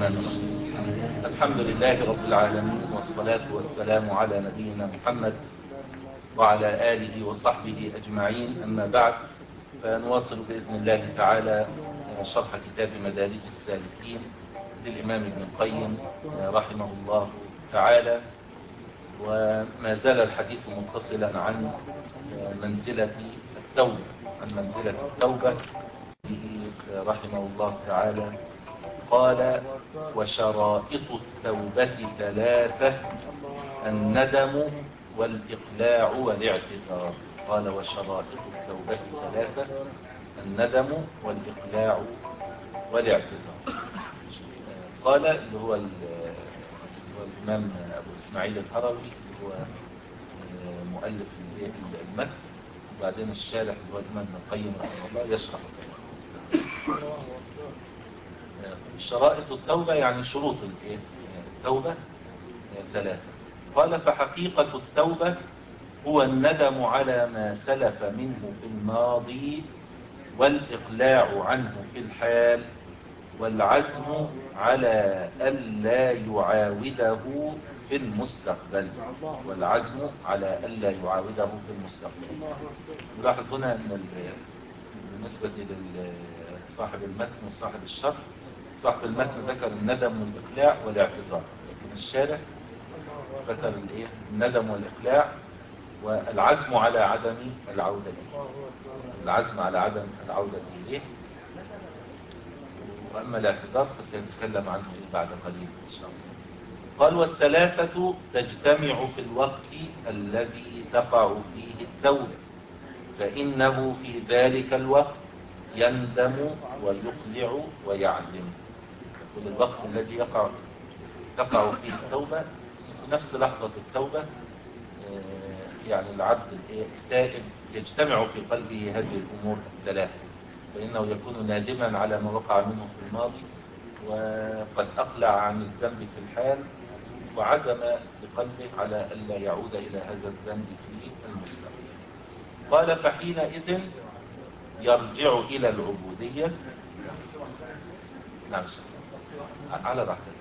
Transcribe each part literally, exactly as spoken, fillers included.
الرحمن الرحيم. الحمد لله رب العالمين، والصلاة والسلام على نبينا محمد وعلى آله وصحبه أجمعين. أما بعد، فنواصل بإذن الله تعالى شرح كتاب مدارج السالكين للإمام ابن القيم رحمه الله تعالى، وما زال الحديث متصلا عن منزلة التوبة عن منزلة التوبة رحمه الله تعالى. قال: وشرائط التوبة ثلاثة: الندم والإقلاع والاعتذار. قال: وشرائط التوبة ثلاثة: الندم والإقلاع والاعتذار. قال اللي هو, اللي هو الإمام أبو إسماعيل الهروي، اللي هو مؤلف المتن، وبعدين الشارح اللي هو الإمام ابن القيم رحمه الله يشرح كلامه. شرائط التوبة يعني شروط التوبة ثلاثة. قال: فحقيقة التوبة هو الندم على ما سلف منه في الماضي، والإقلاع عنه في الحال، والعزم على ألا يعاوده في المستقبل والعزم على ألا يعاوده في المستقبل. نلاحظ هنا أن بالنسبة لصاحب المتن وصاحب الشرح، صاحب المتن ذكر الندم والإقلاع والاعتذار، لكن الشارح ذكر الندم والإقلاع والعزم على عدم العودة إليه العزم على عدم العودة إليه وأما الاعتذار فسيتكلم عنه بعد قليل إن شاء الله. قال: والثلاثة تجتمع في الوقت الذي تقع فيه التوبة، فإنه في ذلك الوقت يندم ويقلع ويعزم. في الوقت الذي يقع تقع فيه التوبة، في نفس لحظة التوبة يعني العبد التائب يجتمع في قلبه هذه الأمور الثلاثة، فإنه يكون نادما على ما وقع منه في الماضي، وقد أقلع عن الذنب في الحال، وعزم بقلبه على ألا يعود إلى هذا الذنب في المستقبل. قال: فحينئذ يرجع إلى العبودية. نعم على راحتك.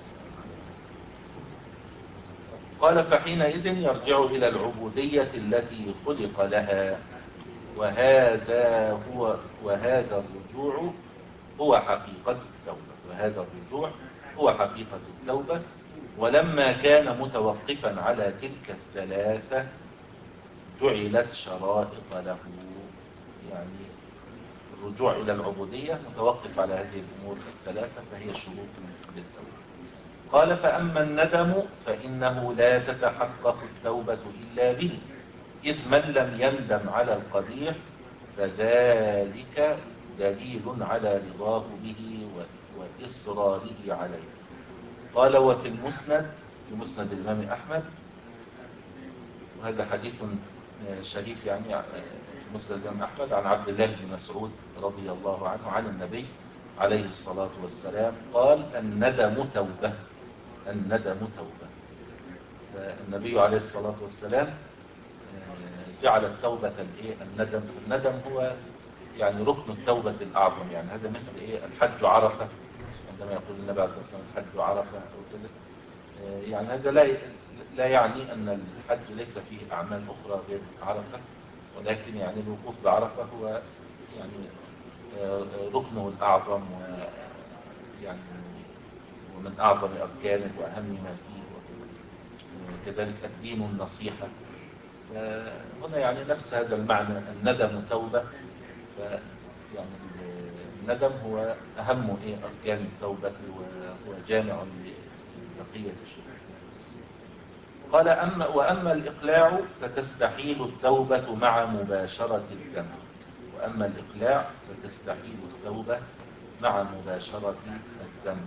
قال: فحينئذ يرجع إلى العبودية التي خلق لها، وهذا هو وهذا الرجوع هو حقيقة التوبة وهذا الرجوع هو حقيقة التوبة. ولما كان متوقفا على تلك الثلاثة جعلت شرائط له، يعني الرجوع إلى العبودية متوقف على هذه الأمور الثلاثة، فهي شروط للتوبة. قال: فأما الندم فإنه لا تتحقق التوبة إلا به، إذ من لم يندم على القبيح فذلك دليل على رضاه به وإصراره عليه. قال: وفي المسند في مسند الإمام أحمد، وهذا حديث شريف يعني في مسند الإمام أحمد، عن عبد الله بن مسعود رضي الله عنه عن النبي عليه الصلاة والسلام قال: الندم توبة الندم توبة. فالنبي عليه الصلاة والسلام جعل التوبة الندم. الندم هو يعني ركن التوبة الأعظم، يعني هذا مثل إيه الحج عرفة، عندما يقول النبي عليه الصلاة والسلام الحج عرفة أو كده، يعني هذا لا لا يعني أن الحج ليس فيه أعمال أخرى غير عرفة، ولكن يعني الوقوف بعرفة هو يعني ركنه الأعظم، ويعني ومن أعظم أركانه وأهم ما فيه، وكذلك الدين النصيحة. هنا يعني نفس هذا المعنى، الندم توبة. يعني الندم هو أهم إيه أركان التوبة، وهو جامع لبقية الشروط. قال: أما وأما الإقلاع فتستحيل التوبة مع مباشرة الذنب وأما الإقلاع فتستحيل التوبة مع مباشرة الذنب.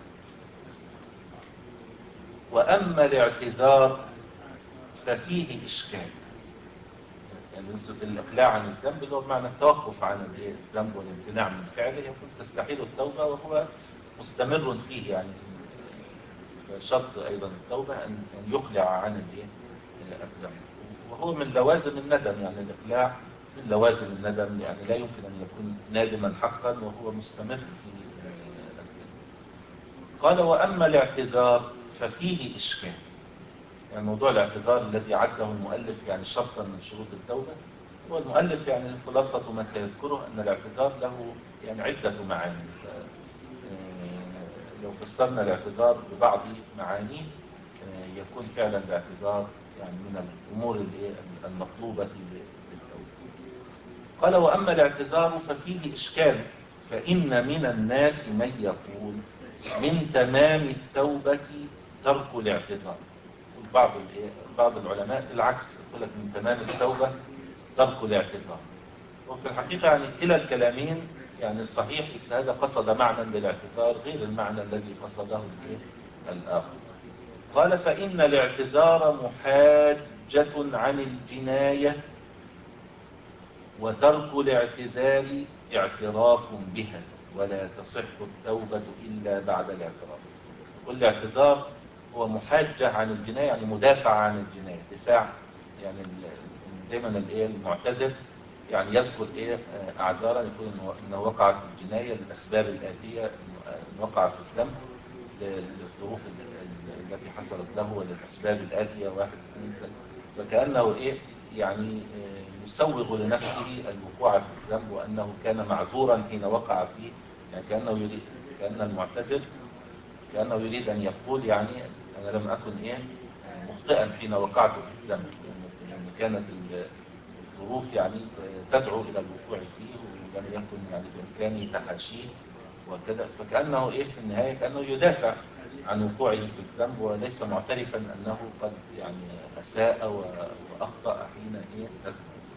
وأما الاعتذار ففيه إشكال، يعني نسبة الإقلاع عن الذنب اللي هو بمعنى التوقف عن الذنب والامتناع من فعله، يكون تستحيل التوبة وهو مستمر فيه. يعني شرط أيضا التوبة أن يقلع عن الذنب، وهو من لوازم الندم. يعني الإقلاع من لوازم الندم، يعني لا يمكن أن يكون نادما حقا وهو مستمر في الذنب. قال وأما الاعتذار ففيه إشكال. يعني موضوع الاعتذار الذي عده المؤلف يعني شرطا من شروط التوبة، والمؤلف يعني خلاصة ما سيذكره أن الاعتذار له يعني عدة معاني. لو فسرنا الاعتذار ببعض معانيه يكون فعلا الاعتذار يعني من الأمور المطلوبة للتوبة. قال وأما الاعتذار ففيه إشكال، فإن من الناس من يقول من تمام التوبة ترك الاعتذار. بعض بعض العلماء العكس، يقول لك من تمام التوبة ترك الاعتذار. وفي الحقيقة يعني كلا الكلامين يعني الصحيح، بس هذا قصد معنى للاعتذار غير المعنى الذي قصده الآخر. قال فإن الاعتذار محاجة عن الجناية، وترك الاعتذار اعتراف بها، ولا تصح التوبة إلا بعد الاعتراف. كل اعتذار هو محاجة عن الجناية، يعني مدافع عن الجناية، دفاع. يعني دايما الايه المعتذر يعني يذكر ايه اعذارا، يقول انه وقع في الجناية للاسباب الآتية، ان وقع في الذنب للظروف التي حصلت له وللاسباب الآتية واحد اثنين ثلاثة. فكأنه ايه يعني يسوغ لنفسه الوقوع في الذنب، وانه كان معذورا حين وقع فيه. يعني كأنه يريد، كأن المعتذر كأنه يريد ان يقول يعني انا لم اكن ايه مخطئا حين وقعت في الذنب، يعني كانت الظروف يعني تدعو الى الوقوع فيه، ولم يكن يعني بامكاني تحاشيه وكذا. فكأنه ايه في النهاية كأنه يدافع عن وقوعه في الذنب، وليس معترفا انه قد يعني اساء واخطأ حين ايه أذنب.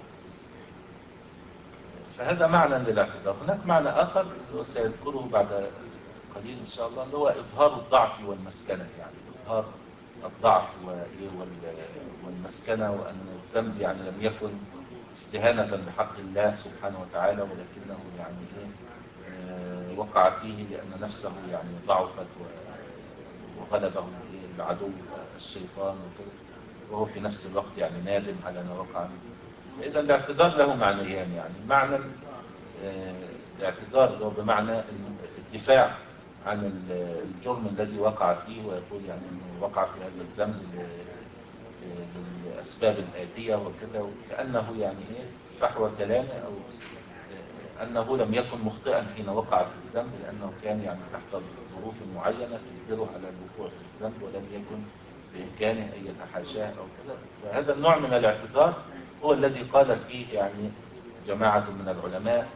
فهذا معنى للاعتذار. هناك معنى اخر وسيذكره بعد قليل ان شاء الله، اللي هو اظهار الضعف والمسكنة. يعني اظهار الضعف والمسكنة، وان الذنب يعني لم يكن استهانة بحق الله سبحانه وتعالى، ولكنه يعني ايه وقع فيه لأن نفسه يعني ضعفت وغلبه العدو الشيطان وكذا، وهو في نفس الوقت يعني نادم على ما وقع. فإذا الاعتذار له معنيان. يعني معنى الاعتذار هو بمعنى الدفاع عن الجرم الذي وقع فيه، ويقول يعني انه وقع في هذا الذنب للأسباب الآتية وكذا، وكأنه يعني ايه فحوى كلامه، أو أنه لم يكن مخطئا حين وقع في الذنب، لأنه كان يعني تحت ظروف معينة تجبره على الوقوع في الذنب، ولم يكن بإمكانه أن يتحاشاه أو كذا. فهذا النوع من الاعتذار هو الذي قال فيه يعني جماعة من العلماء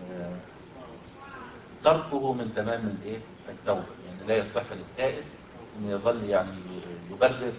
تركه من تمام الايه التوبة. يعني لا يصح للتائب أن يظل يعني يبرر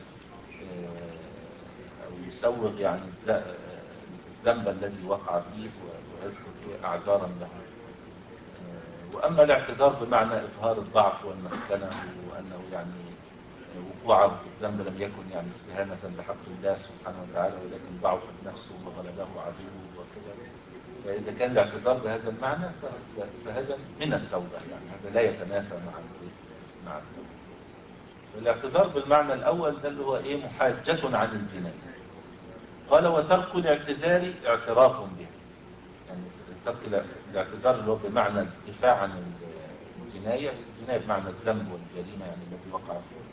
أو يسوغ يعني الذنب الذي وقع فيه ويذكر أعذارا له. وأما الاعتذار بمعنى إظهار الضعف والمسكنة، وأنه يعني وقوعه في الذنب لم يكن يعني استهانة بحق الله سبحانه وتعالى، ولكن ضعفت نفسه وغلبه عدوه وكذا. فإذا كان الاعتذار بهذا المعنى فهذا من التوبة، يعني هذا لا يتنافى مع مع التوبة. الاعتذار بالمعنى الأول ده اللي هو إيه محاجة عن الجناية. قال وترك الاعتذار اعتراف به. يعني ترك الاعتذار اللي هو بمعنى الدفاع عن الجناية، الجناية بمعنى الذنب والجريمة يعني التي وقع فيه.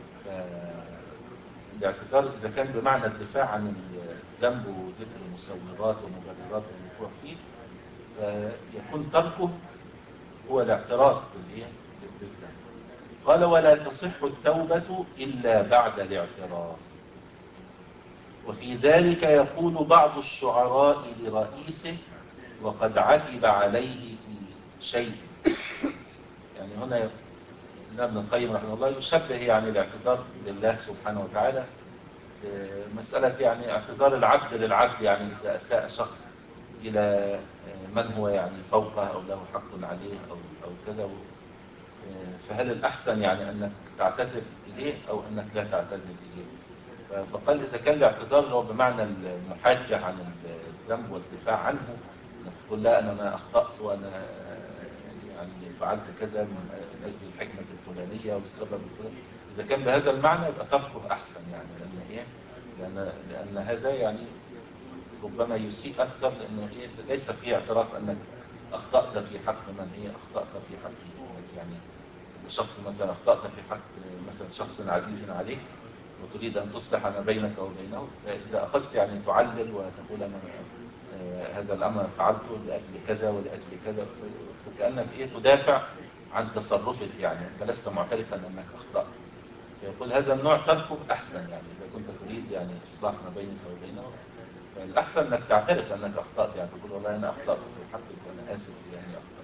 فالاعتذار إذا كان بمعنى الدفاع عن الذنب وذكر مسوغات ومبررات الوقوع فيه، فيكون تركه هو الاعتراف بالذنب. قال ولا تصح التوبة إلا بعد الاعتراف. وفي ذلك يقول بعض الشعراء لرئيسه وقد عتب عليه في شيء. يعني هنا ابن القيم رحمه الله يشبه يعني الاعتذار لله سبحانه وتعالى مسألة يعني اعتذار العبد للعبد. يعني إذا أساء شخص إلى من هو يعني فوقه أو له حق عليه أو أو كذا، فهل الأحسن يعني أنك تعتذر إليه أو أنك لا تعتذر إليه؟ فقال إذا كان الاعتذار هو بمعنى المحاجة عن الذنب والدفاع عنه، أنك تقول لا أنا ما أخطأت وأنا يعني فعلت كذا من أجل الحكمة الفلانية والسبب الفلاني، إذا كان بهذا المعنى يبقى تركه أحسن. يعني لأن إيه؟ لأن, لأن هذا يعني ربما يسيء أكثر، لأنه إيه ليس فيه اعتراف أنك أخطأت في حق من هي أخطأت في حقه. يعني شخص مثلا اخطأت في حق مثلا شخص عزيز عليك وتريد أن تصلح ما بينك وبينه، فإذا أخذت يعني تعلل وتقول أنا آه هذا الأمر فعلته لأجل كذا ولأجل كذا، فكأنك إيه تدافع عن تصرفك، يعني أنت لست معترفا أنك أخطأت. فيقول هذا النوع تركه أحسن، يعني إذا كنت تريد يعني إصلاح ما بينك وبينه فالأحسن أنك تعترف أنك أخطأت، يعني تقول والله أنا أخطأت في حقك وأنا آسف يعني أخطأت،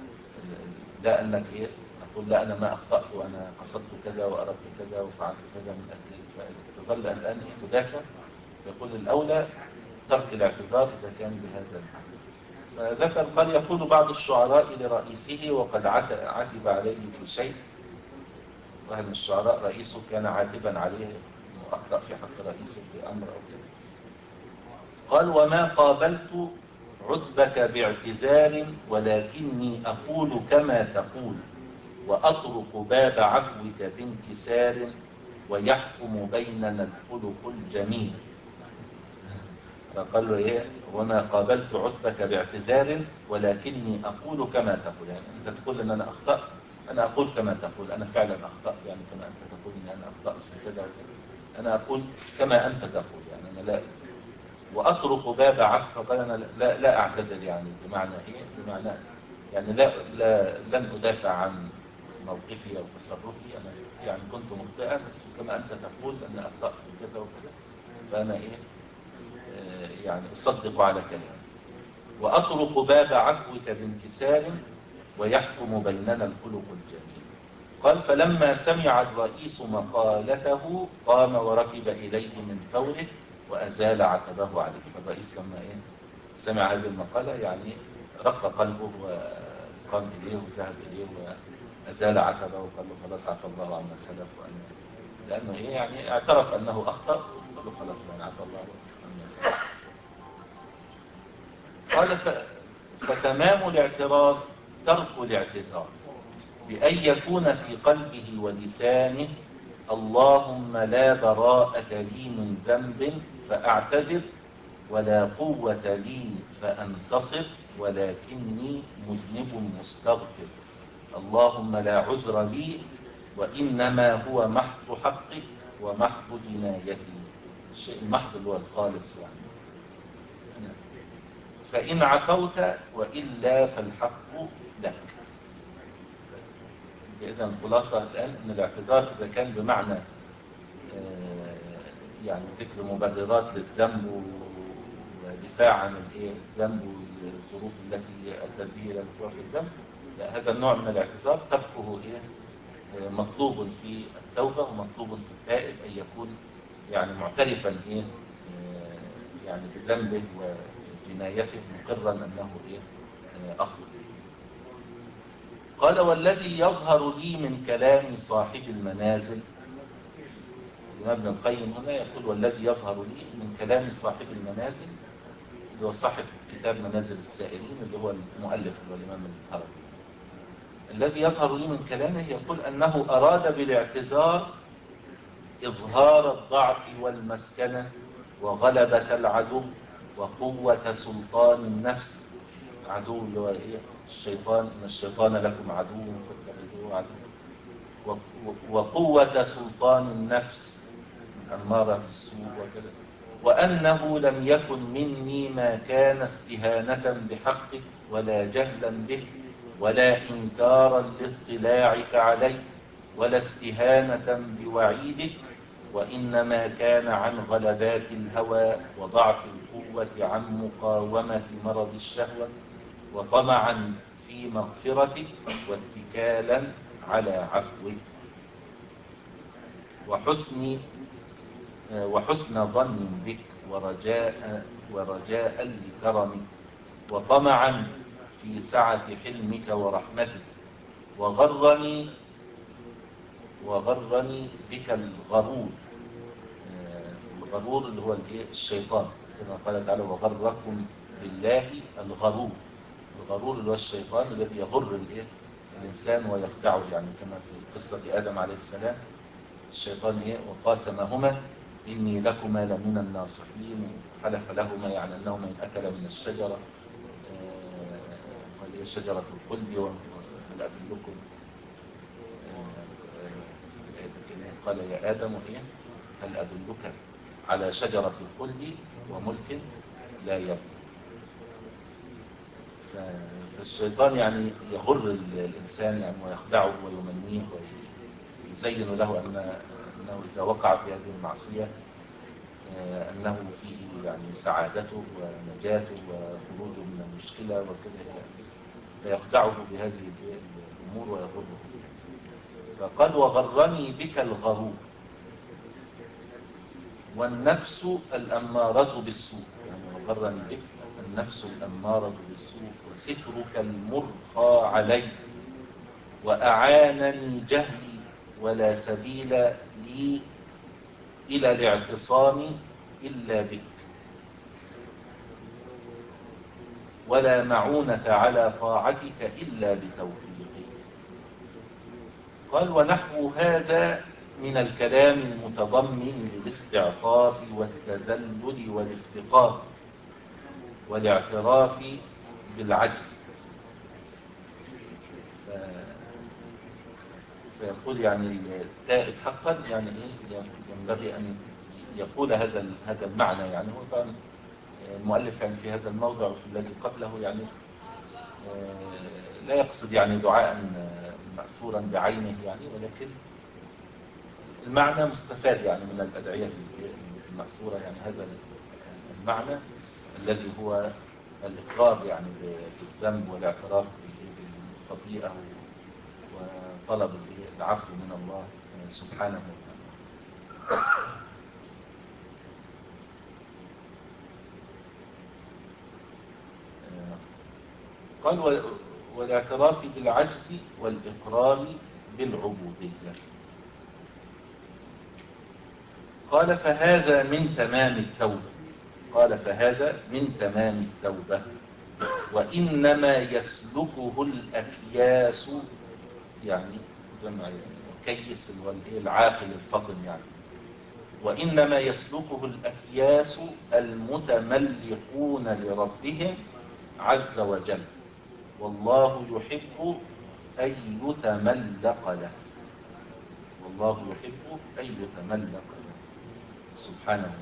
لا أنك إيه تقول لا أنا ما أخطأت وأنا قصدت كذا وأردت كذا وفعلت كذا من أجل، فتظل الآن إيه تدافع. يقول الأولى ترك الاعتذار إذا كان بهذا الحال. فذكر قد يقول بعض الشعراء لرئيسه وقد عتب عليه في شيء، واحد من الشعراء رئيسه كان عاتبا عليه انه اخطأ في حق رئيسه في امر او كذا، قال وما قابلت عتبك باعتذار ولكني اقول كما تقول واطرق باب عفوك بانكسار ويحكم بيننا الخلق الجميل. فقال له ايه وما قابلت عتبك باعتذار ولكني اقول كما تقول، يعني انت تقول ان انا اخطأت، انا اقول كما تقول، انا فعلا اخطأت يعني كما انت تقول ان انا اخطأت في كذا وكذا، انا اقول كما انت تقول، يعني انا لا واطرق باب عفو، قال انا لا لا اعتذر، يعني بمعنى ايه بمعنى يعني لا, لا لن ادافع عن موقفي او تصرفي، انا يعني كنت مخطئا بس كما انت تقول ان اخطأت في كذا وكذا، فانا ايه يعني أصدق على كلامه. وأطرق باب عفوك بانكسار ويحكم بيننا الخلق الجميل. قال فلما سمع الرئيس مقالته قام وركب إليه من فوره وأزال عتبه عليه. فالرئيس لما إيه سمع هذه المقالة يعني رق قلبه وقام إليه وذهب إليه وأزال عتبه وقال له خلاص عفى الله عما سلف، وأن لأنه إيه يعني اعترف أنه أخطأ، قال له خلاص يعني عفى الله عما سلف. قال فتمام الاعتراف ترك الاعتذار بأن يكون في قلبه ولسانه اللهم لا براءة لي من ذنب فأعتذر ولا قوة لي فأنتصر ولكني مذنب مستغفر، اللهم لا عذر لي وإنما هو محض حقك ومحض جنايتي، الشيء المحض اللي هو الخالص يعني. فإن عفوت وإلا فالحق لك. إذن الخلاصة الآن أن الاعتذار إذا كان بمعنى يعني ذكر مبررات للذنب ودفاع عن الذنب والظروف التي أدت به إلى الوقوع في الذنب، هذا النوع من الاعتذار تركه مطلوب في التوبة ومطلوب في التائب أن يكون يعني معترفا يعني بذنبه وجنايته مقرا أنه أخطأ. قال والذي يظهر لي من كلام صاحب المنازل، الإمام ابن القيم هنا يقول والذي يظهر لي من كلام صاحب المنازل اللي هو صاحب كتاب منازل السائرين اللي هو المؤلف اللي هو الإمام الهروي، الذي يظهر لي من كلامه يقول أنه أراد بالاعتذار إظهار الضعف والمسكنة وغلبة العدو وقوة سلطان النفس. عدو اللي هو إيه الشيطان، إن الشيطان لكم عدو فاتخذوه عدو، وقوة سلطان النفس الأمارة بالسوء وكذا، وأنه لم يكن مني ما كان استهانة بحقك ولا جهلا به ولا إنكارا لاطلاعك عليه ولا استهانة بوعيدك، وإنما كان عن غلبات الهوى وضعف القوة عن مقاومة مرض الشهوة وطمعا في مغفرتك واتكالا على عفوك وحسن وحسن ظن بك ورجاء ورجاء لكرمك وطمعا في سعة حلمك ورحمتك، وغرني وغرني بك الغرور، الغرور اللي هو الشيطان كما قال تعالى وغركم بالله الغرور، الغرور اللي هو الشيطان الذي يغر الإنسان ويخدعه، يعني كما في قصة آدم عليه السلام الشيطان إيه وقاسمهما إني لكما لمن الناصحين، حلف لهما يعني أنهما إن أكل من الشجرة وهي شجرة الخلد وهل أدلكم قال يا آدم إيه هل أدلك على شجرة الخلد وملك لا يبلى. فالشيطان يعني يغر الإنسان يعني ويخدعه ويمنيه ويزين له أن أنه إذا وقع في هذه المعصية أنه فيه يعني سعادته ونجاته وخروجه من المشكلة وكذا، فيخدعه بهذه الأمور ويغره. فقال وغرني بك الغرور والنفس الأمارة بالسوء، يعني وغرني بك النفس الأمارة بالسوء وسترك المرخى علي وأعانني جهلي ولا سبيل لي إلى الاعتصام إلا بك ولا معونة على طاعتك إلا بتوفيقك. قال ونحو هذا من الكلام المتضمن للاستعطاف والتذلل والافتقار والاعتراف بالعجز. فيقول يعني التائب حقا يعني ايه ينبغي ان يقول هذا هذا المعنى. يعني هو كان المؤلف يعني في هذا الموضع وفي الذي قبله يعني لا يقصد يعني دعاء مأثورا بعينه يعني، ولكن المعنى مستفاد يعني من الأدعية المأثورة، يعني هذا المعنى الذي هو الإقرار يعني بالذنب والاعتراف بالخطيئة وطلب العفو من الله سبحانه وتعالى. قال والاعتراف بالعجز والإقرار بالعبودية. قال فهذا من تمام التوبة. قال فهذا من تمام التوبة وإنما يسلكه الأكياس، يعني كيس العاقل الفطن يعني، وإنما يسلكه الأكياس المتملقون لربهم عز وجل والله يحب أن يتملق له. والله يحب أن يتملق له سبحانه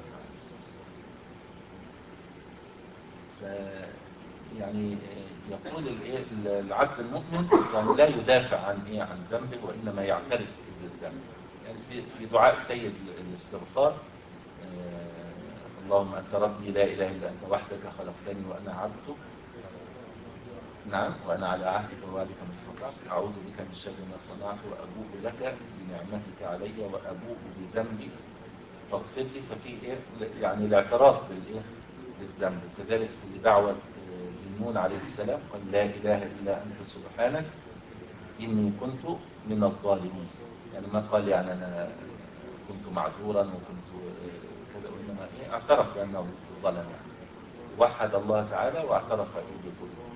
وتعالى. يعني يقول العبد المؤمن يعني لا يدافع عن ايه عن ذنبه وانما يعترف بالذنب. يعني في في دعاء سيد الاستغفار آه اللهم انت ربي لا اله الا انت وحدك خلقتني وانا عبدك، نعم، وانا على عهدك ووعدك ما استطعت، اعوذ بك من شر ما صنعت وابوء لك بنعمتك علي وابوء بذنبي فاغفر لي. ففي ايه يعني الاعتراف بالايه بالذنب. وكذلك في دعوة ذنون عليه السلام قال لا إله إلا أنت سبحانك إني كنت من الظالمين. يعني ما قال يعني أنا كنت معذورا وكنت كذا، وإنما إيه اعترف بأنه ظلم يعني، وحد الله تعالى واعترف بظلمه.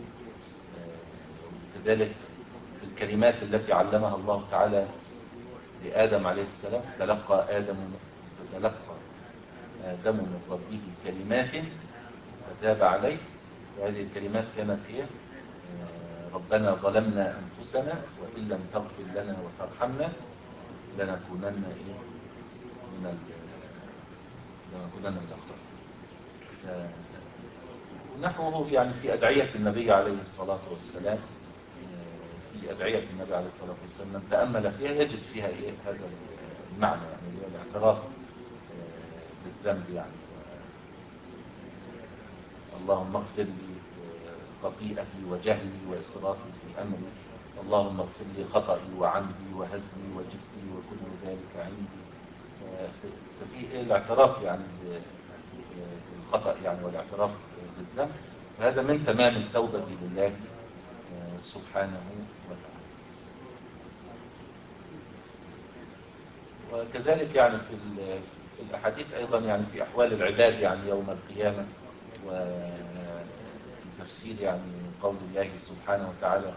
وكذلك في الكلمات التي علمها الله تعالى لآدم عليه السلام تلقى آدم فتلقى آدم من ربه كلمات فتاب عليه. وهذه الكلمات كانت هي ربنا ظلمنا أنفسنا وإن لم تغفر لنا وترحمنا لنكونن إيه من لنكونن من الخاسرين. ونحوه يعني في أدعية النبي عليه الصلاة والسلام، في أدعية النبي عليه الصلاة والسلام من تأمل فيها يجد فيها إيه هذا المعنى، يعني الاعتراف بالذنب. يعني اللهم اغفر لي خطيئتي وجهلي وإسرافي في أمري، اللهم اغفر لي خطئي وعمدي وهزلي وجدي وكل ذلك عندي. ففي الاعتراف يعني بالخطأ يعني والاعتراف بالذنب، وهذا من تمام التوبة لله سبحانه وتعالى. وكذلك يعني في الأحاديث أيضا يعني في أحوال العباد يعني يوم القيامة، وتفسير يعني قول الله سبحانه وتعالى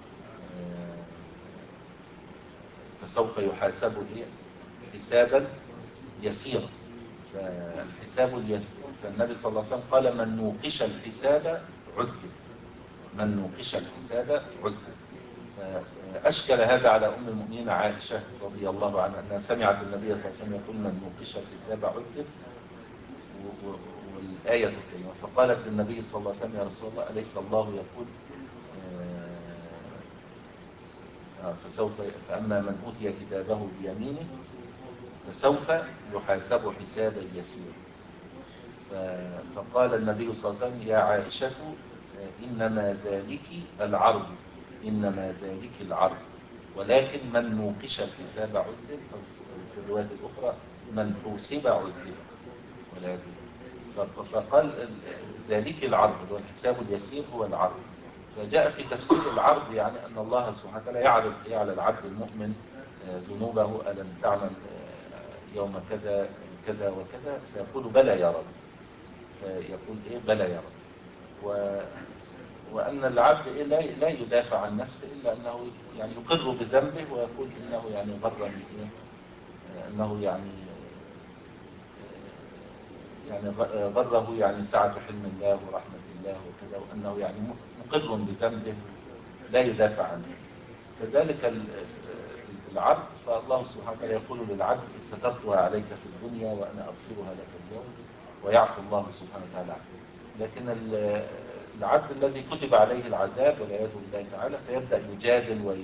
فسوف يحاسب حسابا يسيرا. فالحساب اليسير، فالنبي صلى الله عليه وسلم قال من نوقش الحساب عذب، من نوقش الحساب عذب. أشكل هذا على أم المؤمنين عائشة رضي الله عنها أنها سمعت النبي صلى الله عليه وسلم يقول من نوقش في سابع عذب، والآية الكريمة، فقالت للنبي صلى الله عليه وسلم يا رسول الله أليس الله يقول آه فسوف فأما من أوتي كتابه بيمينه فسوف يحاسب حسابا يسيرا. فقال النبي صلى الله عليه وسلم يا عائشة إنما ذلك العرض، إنما ذلك العرض، ولكن من نوقش في سابع عذب، أو في الرواية الأخرى من حوسب عذب. فقال ذلك العرض والحساب اليسير هو العرض. فجاء في تفسير العرض يعني أن الله سبحانه وتعالى يعرض على العبد المؤمن ذنوبه، ألم تعمل يوم كذا كذا وكذا، فيقول بلى يا رب، فيقول إيه بلى يا رب. و وأن العبد إيه لا لا يدافع عن نفسه إلا أنه يعني يقر بذنبه ويقول إنه يعني غرني إيه أنه يعني يعني غره يعني سعة حلم الله ورحمة الله وكذا، وأنه يعني مقر بذنبه لا يدافع عنه. كذلك العبد، فالله سبحانه وتعالى يقول للعبد سترتها عليك في الدنيا وأنا أغفرها لك اليوم، ويعفو الله سبحانه وتعالى عنه. لكن العبد الذي كتب عليه العذاب والعياذ بالله تعالى فيبدأ يجادل و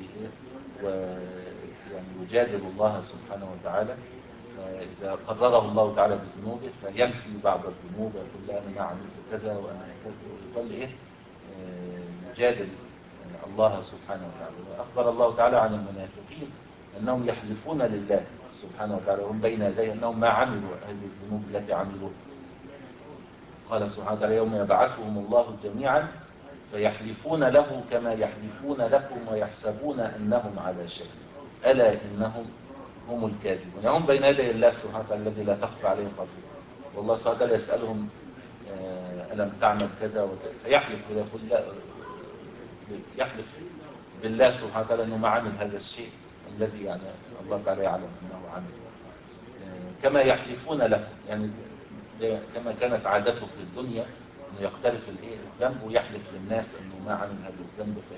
يعني يجادل الله سبحانه وتعالى. إذا قرره الله تعالى بذنوبه فينفي بعض الذنوب ويقول لا أنا ما عملت كذا وأنا كذا، ويظل إيه يجادل الله سبحانه وتعالى. وأخبر الله تعالى عن المنافقين أنهم يحلفون لله سبحانه وتعالى وهم بين يديه أنهم ما عملوا هذه الذنوب التي عملوا. قال سبحانه وتعالى يوم يبعثهم الله جميعا فيحلفون له كما يحلفون لكم ويحسبون أنهم على شيء ألا إنهم هم الكاذبون. يعني هم بين يدي الله سبحانه وتعالى الذي لا تخفى عليه خافية، والله سبحانه وتعالى يسألهم ألم تعمل كذا وكذا، فيحلف ويقول لا، يحلف بالله سبحانه وتعالى أنه ما عمل هذا الشيء الذي يعني الله تعالى يعلم أنه عمل، كما يحلفون له. يعني كما كانت عادته في الدنيا أنه يقترف الذنب ويحلف للناس أنه ما عمل هذا الذنب، في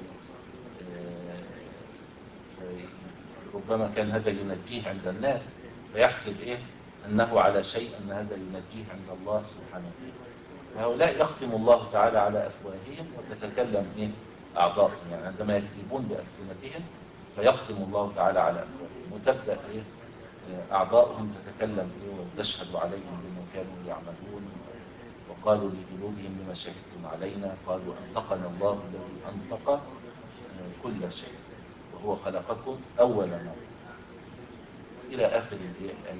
ربما كان هذا ينجيه عند الناس فيحسب إيه أنه على شيء، أن هذا ينجيه عند الله سبحانه وتعالى. فهؤلاء يختم الله تعالى على أفواههم وتتكلم إيه أعضاءهم، يعني عندما يكذبون بألسنتهم فيختم الله تعالى على أفواههم وتبدأ إيه أعضاءهم تتكلم إيه وتشهد عليهم بما كانوا يعملون. وقالوا لجلودهم لما شهدتم علينا قالوا أنطقنا الله الذي أنطق كل شيء وهو خلقكم أول مرة إلى آخر الآيات.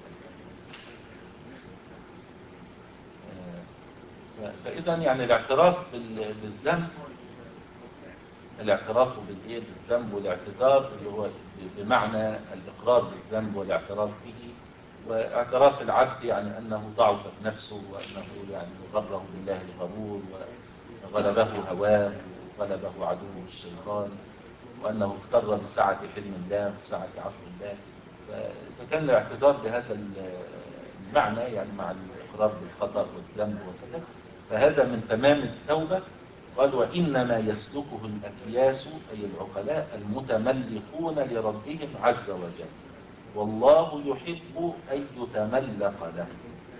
فإذا يعني الاعتراف بالذنب، الاعتراف بالإيه بالذنب والاعتذار اللي هو بمعنى الإقرار بالذنب والاعتراف به، واعتراف العبد يعني أنه ضعفت نفسه وأنه يعني غره بالله الغرور وغلبه هواه وغلبه عدوه الشيطان، وأنه اغتر بسعة حلم الله وسعة عفو الله. فكان الاعتذار بهذا المعنى يعني مع الإقرار بالخطأ والذنب وكذا، فهذا من تمام التوبة. قال وإنما يسلكه الأكياس أي العقلاء المتملقون لربهم عز وجل والله يحب أن يتملق له.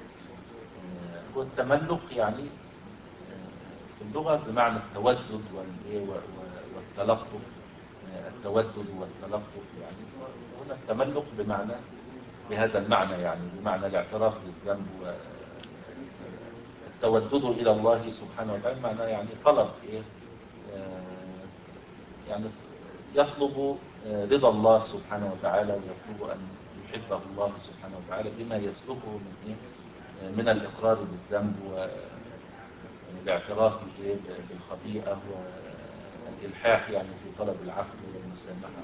والتملق يعني في اللغة بمعنى التودد والتلطف، التودد والتلطف يعني هنا التملق بمعنى بهذا المعنى، يعني بمعنى الاعتراف بالذنب والتودد إلى الله سبحانه وتعالى، معنى يعني طلب إيه يعني يطلب رضا الله سبحانه وتعالى ويطلب أن يحبه الله سبحانه وتعالى بما يسلكه من إيه من الإقرار بالذنب والاعتراف بالخطيئة والإلحاح يعني في طلب العفو والمسامحة.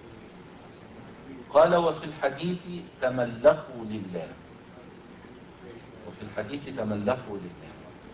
قال وفي الحديث تملقوا لله، وفي الحديث تملقوا لله.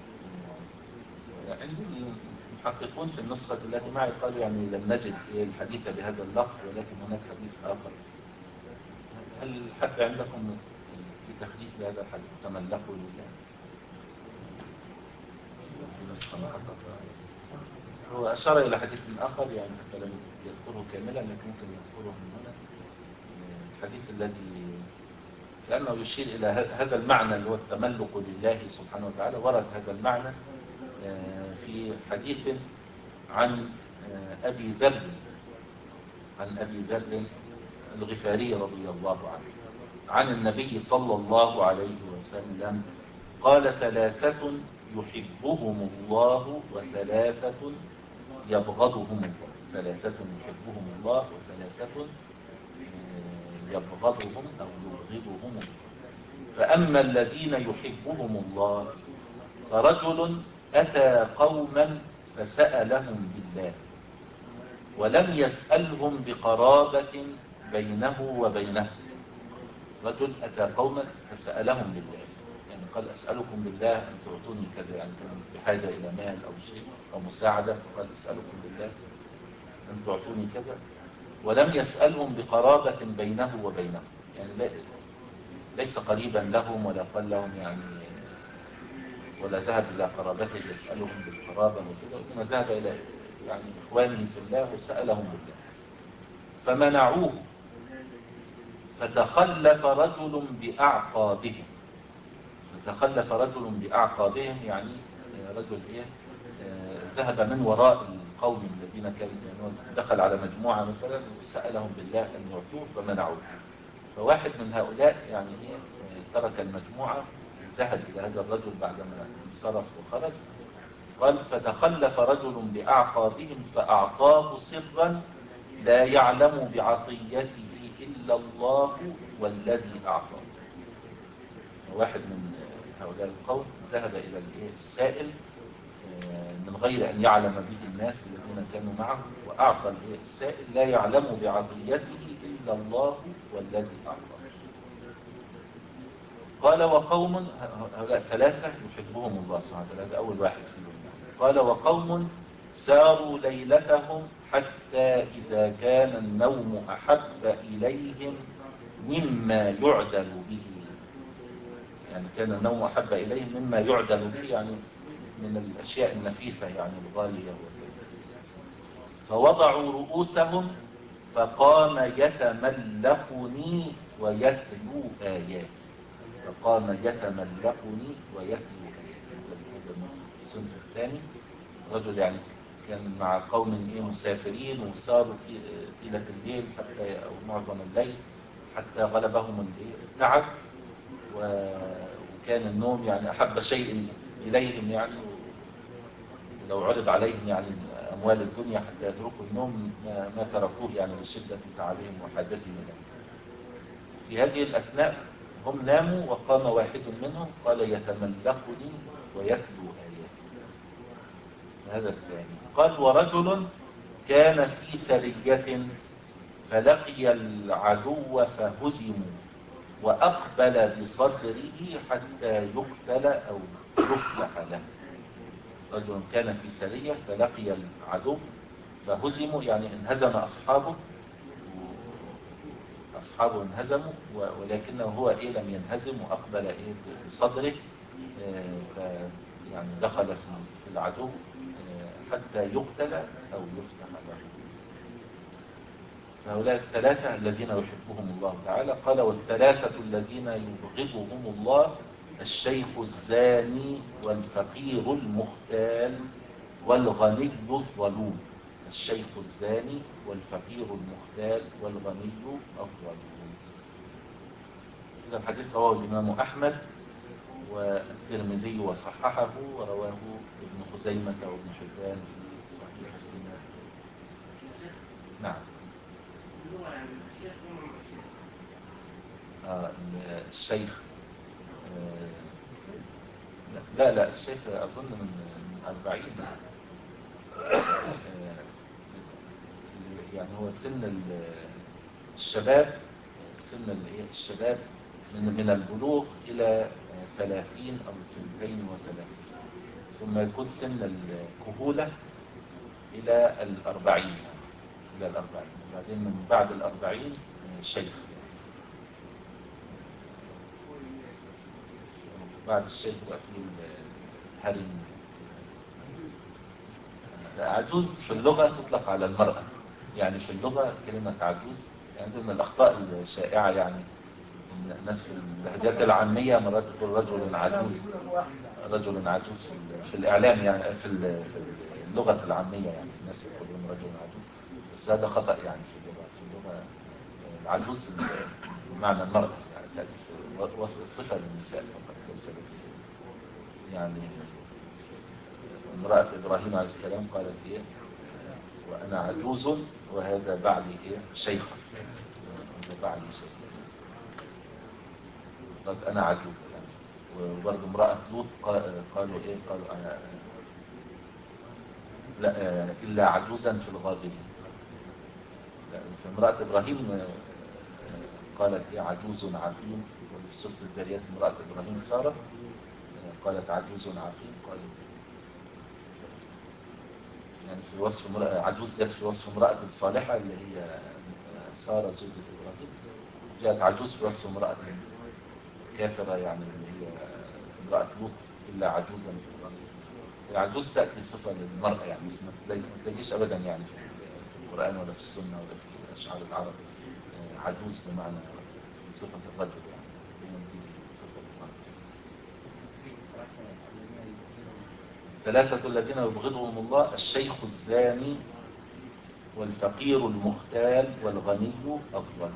عندي المحققون في النسخة التي معي قالوا يعني لم نجد الحديث بهذا اللفظ ولكن هناك حديث آخر. هل حد عندكم في تخريج لهذا الحديث تملقوا لله في نسخة محققة؟ هو أشار إلى حديث آخر يعني حتى لم يذكره كاملا لكن ممكن يذكره من هنا. الحديث الذي كأنه يشير إلى هذا المعنى اللي هو التملك لله سبحانه وتعالى. ورد هذا المعنى في حديث عن أبي ذر عن أبي ذر الغفاري رضي الله عنه عن النبي صلى الله عليه وسلم قال: ثلاثة يحبهم الله وثلاثة يبغضهم الله. ثلاثة يحبهم الله وثلاثة يبغضهم أو يبغضهم الله. فأما الذين يحبهم الله فرجل أتى قوما فسألهم بالله ولم يسألهم بقرابة بينه وبينهم. رجل أتى قوما فسألهم بالله، يعني قال: أسألكم بالله أن تعطوني كذا، يعني كان بحاجة إلى مال أو شيء أو مساعدة، فقال: أسألكم بالله أن تعطوني كذا، ولم يسألهم بقرابة بينه وبينهم، يعني ليس قريبا لهم ولا قال لهم يعني ولا ذهب إلى قرابته يسألهم بالقرابة وكذا، وإنما ذهب إلى يعني إخوانه في الله وسألهم بالله فمنعوه فتخلف رجل بأعقابهم. فتخلف رجل بأعقابهم يعني رجل إيه آه ذهب من وراء القوم الذين كانوا يعني دخل على مجموعة مثلا وسألهم بالله أن يعطوه فمنعوه. فواحد من هؤلاء يعني إيه ترك المجموعة ذهب إلى هذا الرجل بعدما انصرف وخرج. قال: فتخلف رجل بأعقابهم فأعطاه سرا لا يعلم بعطيته إلا الله والذي أعطاه. واحد من هؤلاء القوم ذهب إلى السائل من غير أن يعلم به الناس الذين كانوا معه، وأعطى السائل لا يعلم بعطيته إلا الله والذي أعطاه. قال: وقوم، هؤلاء ثلاثة يحبهم الله سبحانه وتعالى، هذا أول واحد فيهم. قال: وقوم ساروا ليلتهم حتى إذا كان النوم أحب إليهم مما يعدل به. يعني كان النوم أحب إليهم مما يعدل به، يعني من الأشياء النفيسة يعني الغالية. فوضعوا رؤوسهم فقام يتملقني ويتلو آياتي. فقام يتملقني ويتلو آياتي. هذا الصنف الثاني. رجل يعني كان مع قوم ايه مسافرين وساروا طيلة الليل حتى او معظم الليل حتى غلبهم التعب، وكان النوم يعني احب شيء اليهم، يعني لو عرض عليهم يعني اموال الدنيا حتى يتركوا النوم ما تركوه، يعني لشدة تعبهم وحاجتهم اليه. في هذه الاثناء هم ناموا وقام واحد منهم قال: يتملقني ويتلو آياتي. هذا الثاني. قال: ورجل كان في سرية فلقي العدو فهزموا وأقبل بصدره حتى يقتل أو يفلح له. رجل كان في سرية فلقي العدو فهزموا، يعني انهزم أصحابه أصحابه انهزموا، ولكنه هو إيه لم ينهزم وأقبل إيه بصدره، يعني دخل في العدو حتى يقتل أو يفتح له. فهؤلاء الثلاثة الذين يحبهم الله تعالى. قال: والثلاثة الذين يبغضهم الله الشيخ الزاني والفقير المختال والغني الظلوم. الشيخ الزاني والفقير المختال والغني الظلوم. هذا الحديث رواه الإمام أحمد والترمذي وصححه، ورواه ابن خزيمة وابن حبان في صحيحهما. نعم. آه الشيخ آه لا لا الشيخ أظن من من أربعين، آه يعني هو سن الشباب، سن الشباب من من البلوغ إلى ثلاثين أو سنتين وثلاثين، ثم يكون سن الكهولة إلى الأربعين، إلى الأربعين، وبعدين من بعد الأربعين شيخ. بعد الشيخ بقى فيه الهرم. عجوز في اللغة تطلق على المرأة، يعني في اللغة كلمة عجوز يعني من الأخطاء الشائعة، يعني الناس في اللهجات العامية مرات تقول رجل عجوز، رجل عجوز في, في الإعلام يعني في, في اللغة العامية، يعني الناس يقولون رجل عجوز، بس هذا خطأ يعني في اللغة. في اللغة العجوز معنى المرأة، يعني تأتي في وصف صفة للنساء فقط ليس للرجال. يعني امرأة إبراهيم عليه السلام قالت إيه؟ وأنا عجوز وهذا بعلي إيه؟ شيخا، هذا بعلي شيخا، قالت أنا عجوز يعني. وبرضه امرأة لوط قالوا إيه؟ قالوا أنا لا إلا عجوزا في الغابرين. في امرأة إبراهيم قالت إيه؟ عجوز عقيم. وفي سورة الذاريات امرأة إبراهيم سارة قالت عجوز عقيم. قالوا يعني في وصف امرأة عجوز جت في وصف امرأة صالحة اللي هي سارة زوجة إبراهيم، جاءت عجوز في وصف امرأة كافرة يعني اللي هي امرأة لوط إلا عجوزا في الغابرين. العجوز تأتي صفة للمرأة يعني، بس ما تلاقيش أبدا يعني في القرآن ولا في السنة ولا في أشعار العرب عجوز بمعنى صفة الرجل، يعني دي صفة المرأة. الثلاثة الذين يبغضهم الله الشيخ الزاني والفقير المختال والغني الظالم.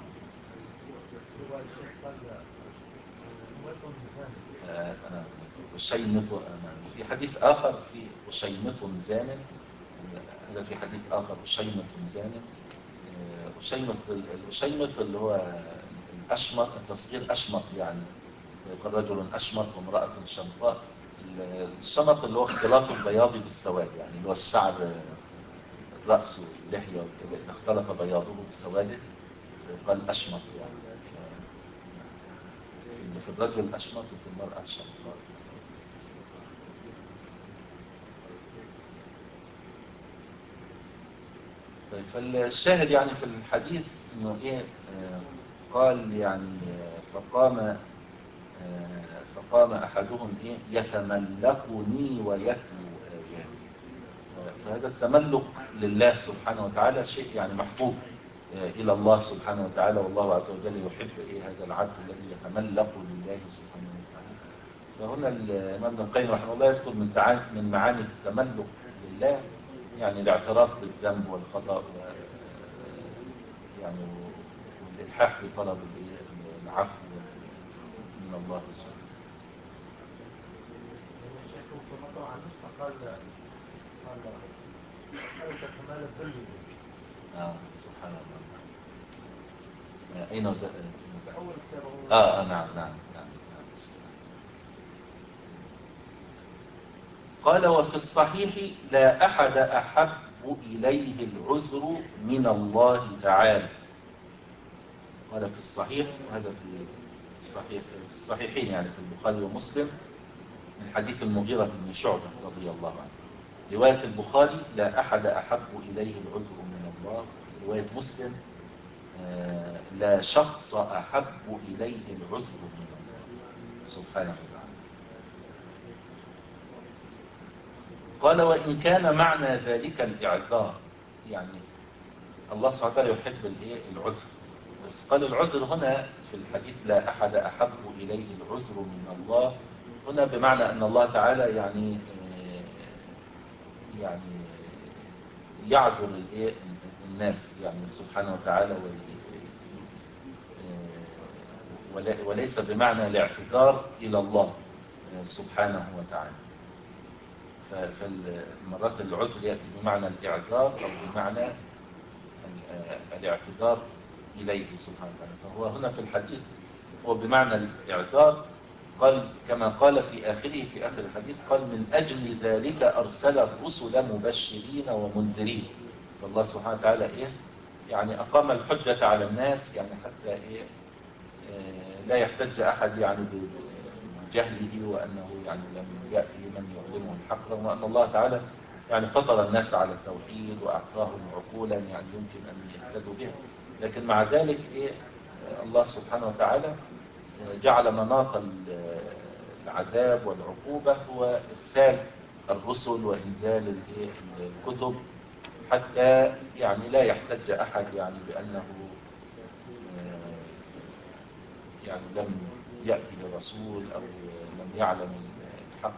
آه آه وشيمط آه في حديث آخر في وشيمط زان، هذا في حديث آخر وشيمط زان. آه وشيمط الشيمط اللي هو الأشمط، التصغير أشمط يعني يقول رجل أشمط وامرأة شمطاء. الشمط اللي هو اختلاط البياض بالسواد، يعني اللي هو الشعر الرأس واللحية وكده إذا اختلط بياضه بسواده قال أشمط يعني. في الرجل أشمط وفي المرأة شمطاء. فالشاهد يعني في الحديث انه ايه آه قال يعني فقام آه فقام احدهم ايه يتملقني ويتلو اياتي. فهذا التملق لله سبحانه وتعالى شيء يعني محبوب آه الى الله سبحانه وتعالى، والله عز وجل يحب ايه هذا العبد الذي يتملق لله سبحانه وتعالى. فهنا الامام ابن القيم رحمه الله يذكر من من معاني التملق لله يعني الاعتراف بالذنب والخطأ يعني والإلحاح في طلب العفو من الله سبحانه. الشيخ وصمته عن نسخة قال قال قال كمال الذل. آه سبحان الله. أين وجد أول كتاب آه, آه نعم نعم نعم. قال وفي الصحيح لا أحد أحب إليه العذر من الله تعالى. قال في الصحيح، وهذا في الصحيح في الصحيحين يعني في البخاري ومسلم من حديث المغيرة بن شعبة رضي الله عنه. رواية البخاري لا أحد أحب إليه العذر من الله. رواية مسلم آه لا شخص أحب إليه العذر من الله سبحانه وتعالى. قال وإن كان معنى ذلك الإعذار، يعني الله سبحانه وتعالى يحب العذر، بس قال العذر هنا في الحديث لا أحد أحب إليه العذر من الله، هنا بمعنى أن الله تعالى يعني يعني يعذر الناس يعني سبحانه وتعالى، وليس بمعنى الاعتذار إلى الله سبحانه وتعالى. فالمرات العذر يأتي بمعنى الإعذار أو بمعنى الاعتذار إليه سبحانه وتعالى. فهو هنا في الحديث هو بمعنى الإعذار. قال كما قال في آخره في آخر الحديث قال من أجل ذلك أرسل الرسل مبشرين ومنذرين. فالله سبحانه وتعالى إيه يعني أقام الحجة على الناس يعني حتى إيه آه لا يحتج أحد يعني بجهله وأنه يعني لم يأتي من يعلمه الحق، رغم أن الله تعالى يعني فطر الناس على التوحيد وأعطاهم عقولا يعني يمكن أن يهتدوا بها، لكن مع ذلك إيه الله سبحانه وتعالى جعل مناط العذاب والعقوبة هو إرسال الرسل وإنزال الإيه الكتب، حتى يعني لا يحتج أحد يعني بأنه آه، يعني لم يأتي لرسول أو لم يعلم الحق.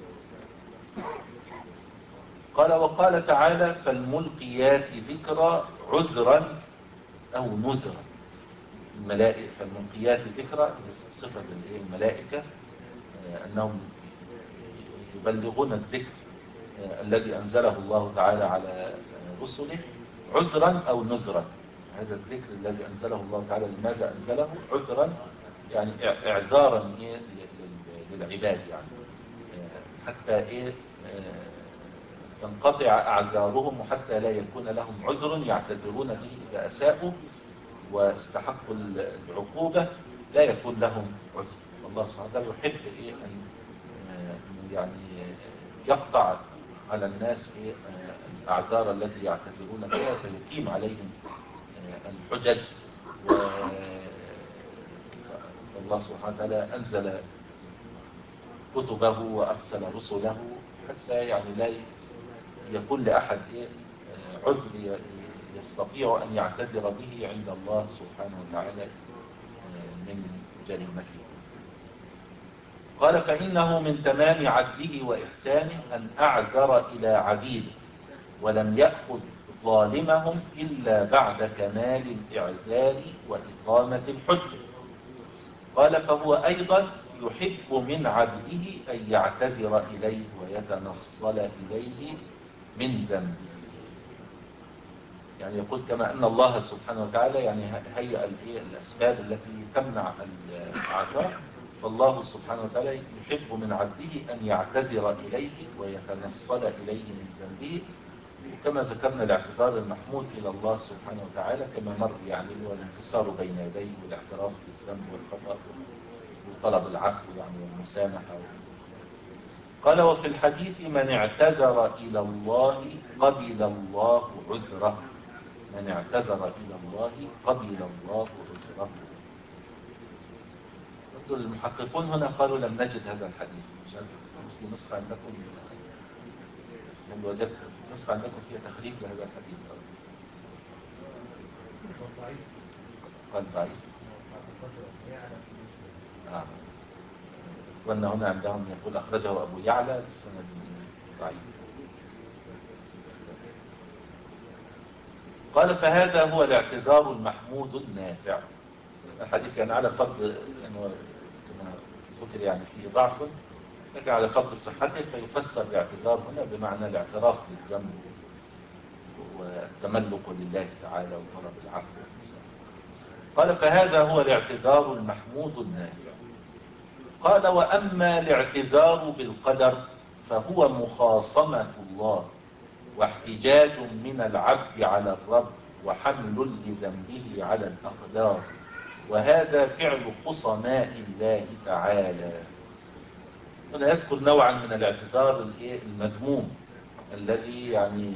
قال وقال تعالى فالملقيات ذكرى عذرا أو نذرا. الملائكة فالملقيات ذكرى صفة الملائكة أنهم يبلغون الذكر الذي أنزله الله تعالى على رسله عذرا أو نذرا. هذا الذكر الذي أنزله الله تعالى لماذا أنزله؟ عذرا يعني إعذارا للعباد، يعني حتى إيه تنقطع أعذارهم وحتى لا يكون لهم عذر يعتذرون به إذا أساءوا واستحقوا العقوبة، لا يكون لهم عذر. والله سبحانه وتعالى يحب إيه أن يعني يقطع على الناس إيه الأعذار التي يعتذرون بها، فيقيم عليهم الحجج. والله سبحانه وتعالى أنزل كتبه وأرسل رسله حتى يعني لا يكون لأحد إيه عذر يستطيع أن يعتذر به عند الله سبحانه وتعالى من جريمته. قال فإنه من تمام عدله وإحسانه أن أعذر إلى عبيده ولم يأخذ ظالمهم إلا بعد كمال الإعذار وإقامة الحجة. قال فهو أيضا يحب من عبده أن يعتذر إليه ويتنصل إليه من ذنبه. يعني يقول كما أن الله سبحانه وتعالى يعني هيئ الأسباب التي تمنع الأعذار، فالله سبحانه وتعالى يحب من عبده أن يعتذر إليه ويتنصل إليه من ذنبه. وكما ذكرنا الاعتذار المحمود إلى الله سبحانه وتعالى كما مر يعني هو الانكسار بين يديه والاعتراف بالذنب والخطأ وطلب العفو يعني والمسامحة. قال وفي الحديث من اعتذر إلى الله قبل الله عذره. من اعتذر إلى الله قبل الله عذره. المحققون هنا قالوا لم نجد هذا الحديث. مش عارف في نسخة عندكم هل وجدت نسخة عندكم فيها تخريج لهذا الحديث؟ قال ضعيف. آه. وأن هنا عندهم يقول أخرجه أبو يعلى بسند ضعيف. قال فهذا هو الاعتذار المحمود النافع. الحديث يعني على فرض يعني كما ذكر يعني فيه ضعف، لكن على فرض صحته فيفسر الاعتذار هنا بمعنى الاعتراف بالذنب والتملق لله تعالى وطلب العفو والمسامحة. قال فهذا هو الاعتذار المحمود النافع. قال وأما الاعتذار بالقدر فهو مخاصمة الله واحتجاج من العبد على الرب وحمل لذنبه على الأقدار، وهذا فعل خصماء الله تعالى. هنا يذكر نوعا من الاعتذار المذموم الذي يعني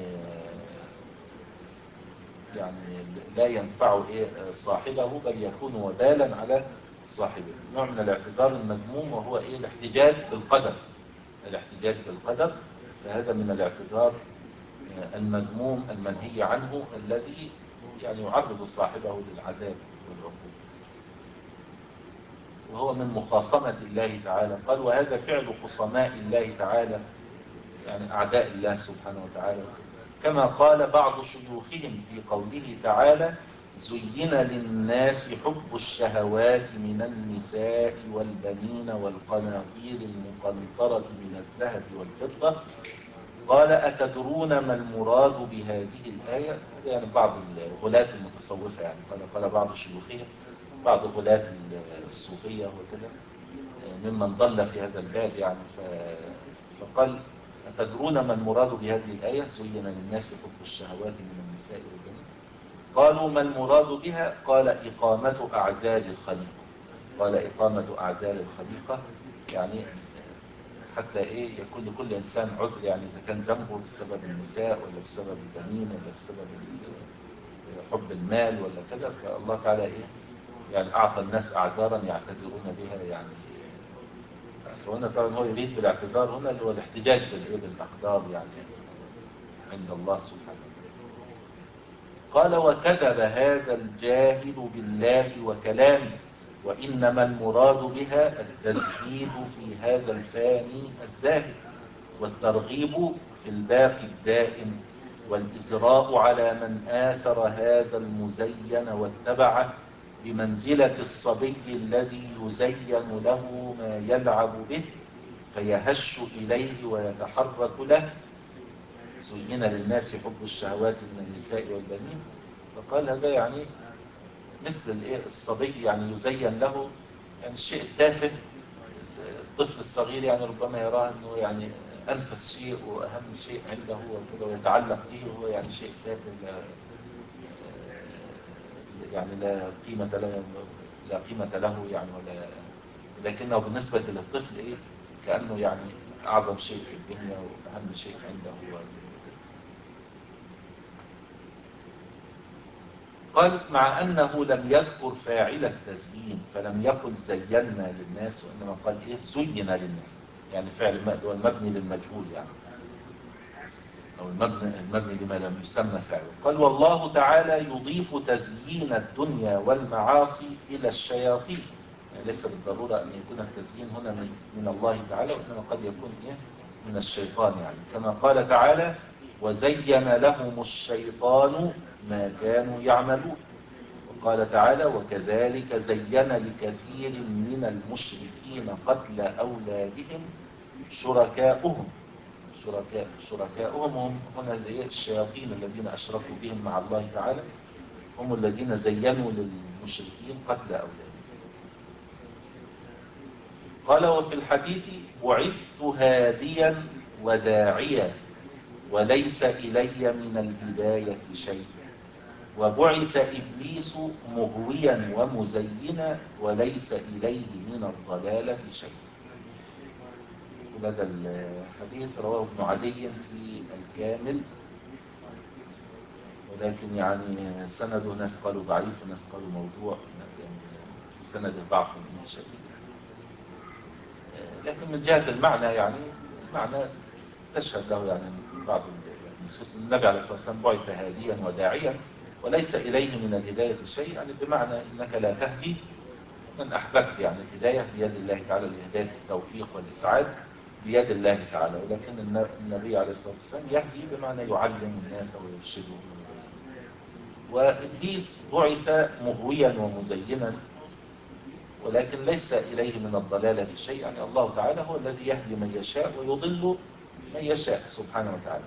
يعني لا ينفع صاحبه بل يكون وبالا على صاحبه. نوع من الاعتذار المذموم وهو ايه الاحتجاج بالقدر. الاحتجاج بالقدر فهذا من الاعتذار المذموم المنهي عنه الذي يعني يعرض صاحبه للعذاب والعقوبة، وهو من مخاصمة الله تعالى. قال وهذا فعل خصماء الله تعالى يعني أعداء الله سبحانه وتعالى، كما قال بعض شيوخهم في قوله تعالى زين للناس حب الشهوات من النساء والبنين والقناطير المقنطرة من الذهب والفضة. قال أتدرون ما المراد بهذه الآية؟ يعني بعض الغلاة المتصوفة يعني قال, قال بعض شيوخهم بعض غلاة الصوفية وكذا ممن ضل في هذا الباب يعني فقال أتدرون ما المراد بهذه الآية زين للناس حب الشهوات من النساء والبنين. قالوا ما المراد بها؟ قال إقامة أعذار الخليقة. قال إقامة أعذار الخليقة يعني حتى إيه يكون لكل إنسان عذر، يعني إذا كان ذنبه بسبب النساء ولا بسبب البنين ولا بسبب حب المال ولا كذا، فالله تعالى إيه يعني أعطى الناس أعذارا يعتذرون بها يعني وهنا طبعا هو يريد بالاعتذار هنا اللي هو الاحتجاج بالأقدار يعني عند الله سبحانه. قال وكذب هذا الجاهل بالله وكلامه، وإنما المراد بها التزهيد في هذا الفاني الزاهد، والترغيب في الباقي الدائم، والإزراء على من آثر هذا المزين واتبعه بمنزلة الصبي الذي يزين له ما يلعب به فيهش إليه ويتحرك له. زين للناس حب الشهوات من النساء والبنين، فقال هذا يعني مثل الصبي يعني يزين له يعني الشيء التافه. الطفل الصغير يعني ربما يراه انه يعني انفس شيء واهم شيء عنده وكذا ويتعلق به، وهو يعني شيء تافه لا يعني لا قيمة له لا قيمة له يعني ولا، لكنه بالنسبة للطفل ايه كأنه يعني اعظم شيء في الدنيا واهم شيء عنده هو. قال مع أنه لم يذكر فاعل التزيين فلم يقل زينا للناس، وإنما قال إيه زين للناس، يعني فعل المبني للمجهول يعني، أو المبني, المبني لما لم يسمى فعله. قال والله تعالى يضيف تزيين الدنيا والمعاصي إلى الشياطين، يعني ليس بالضرورة أن يكون التزيين هنا من, من الله تعالى، وإنما قد يكون إيه من الشيطان، يعني كما قال تعالى وزين لهم الشيطان ما كانوا يعملون. وقال تعالى وكذلك زين لكثير من المشركين قتل أولادهم شركاؤهم. شركاء شركاؤهم هم هنا الشياطين الذين أشركوا بهم مع الله تعالى، هم الذين زينوا للمشركين قتل أولادهم. قال وفي الحديث بعثت هاديا وداعيا وليس إلي من الهداية شيء، وبعث إبليس مغويا ومزينا وليس إليه من الضلالة شيء. هذا الحديث رواه ابن عدي في الكامل، ولكن يعني سنده ناس قالوا ضعيف وناس قالوا موضوع، في سنده ضعف شديد، لكن من جهة المعنى يعني المعنى تشهد له يعني بعض النصوص. النبي عليه الصلاة والسلام بعث هاديا وداعيا وليس إليه من الهداية شيء، يعني بمعنى إنك لا تهدي من أحببت، يعني الهداية بيد الله تعالى، الهداية التوفيق والإسعاد بيد الله تعالى، ولكن النبي عليه الصلاة والسلام يهدي بمعنى يعلم الناس ويرشدهم. وإبليس بعث مغويا ومزينا ولكن ليس إليه من الضلالة شيء، يعني الله تعالى هو الذي يهدي من يشاء ويضل من يشاء سبحانه وتعالى.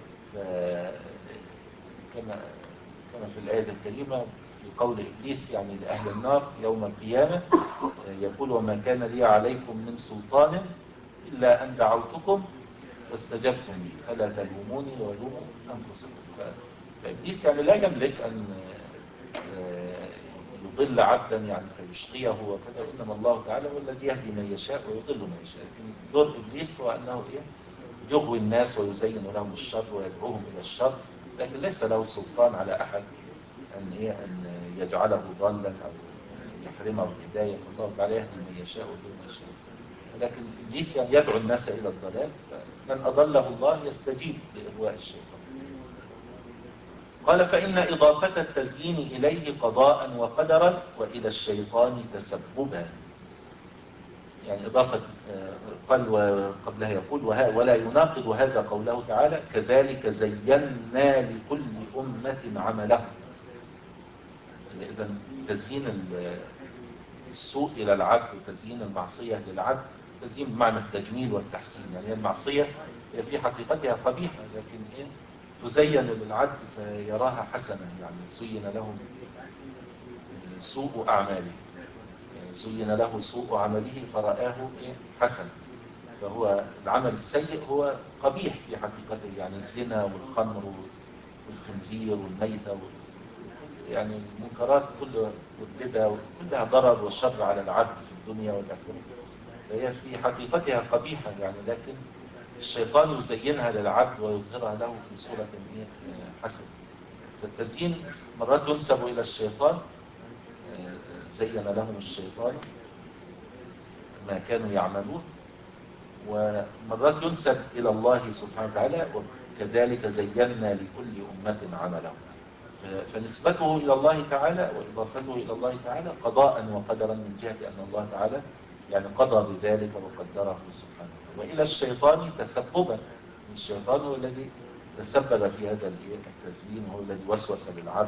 كما كما في الآية الكريمة في قول إبليس يعني لأهل النار يوم القيامة يقول وما كان لي عليكم من سلطان إلا أن دعوتكم فاستجبتم لي فلا تلوموني ولوموا أنفسكم. فإبليس يعني لا يملك أن يضل عبدا يعني فيشقيه وكذا، إنما الله تعالى هو الذي يهدي من يشاء ويضل من يشاء. لكن دور إبليس هو أنه إيه يغوي الناس ويزين لهم الشر ويدعوهم إلى الشر، لكن ليس له سلطان على أحد أن إيه أن يجعله ضالا أو يحرمه الهداية. الله تعالى يهدي من يشاء ويضل من يشاء، لكن إبليس يعني يدعو الناس إلى الضلال، فمن أضله الله يستجيب لإغواء الشيطان. قال فإن إضافة التزيين إليه قضاء وقدرا وإلى الشيطان تسببا، يعني إضافة قال وقبلها يقول ولا يناقض هذا قوله تعالى كذلك زينا لكل أمة عمله. إذا تزيين السوء إلى العبد وتزيين المعصية للعبد تزيين بمعنى التجميل والتحسين، يعني المعصية هي في حقيقتها قبيحة لكن إيه تزين للعبد فيراها حسنة، يعني زين له سوء أعماله، زين له سوء عمله فرآه إيه حسن، فهو العمل السيء هو قبيح في حقيقته، يعني الزنا والخمر والخنزير والميتة يعني المنكرات كلها والبدع كلها ضرر وشر على العبد في الدنيا والآخرة، فهي في حقيقتها قبيحة يعني، لكن الشيطان يزينها للعبد ويظهرها له في صورة حسنة. فالتزيين مرات ينسب إلى الشيطان، زين لهم الشيطان ما كانوا يعملون، ومرات ينسب إلى الله سبحانه وتعالى، وكذلك زينا لكل أمة عملهم. فنسبته إلى الله تعالى وإضافته إلى الله تعالى قضاء وقدرا من جهة أن الله تعالى يعني قضى بذلك وقدره سبحانه. وإلى الشيطان تسببا، الشيطان هو الذي تسبب في هذا التزيين، هو الذي وسوس للعبد،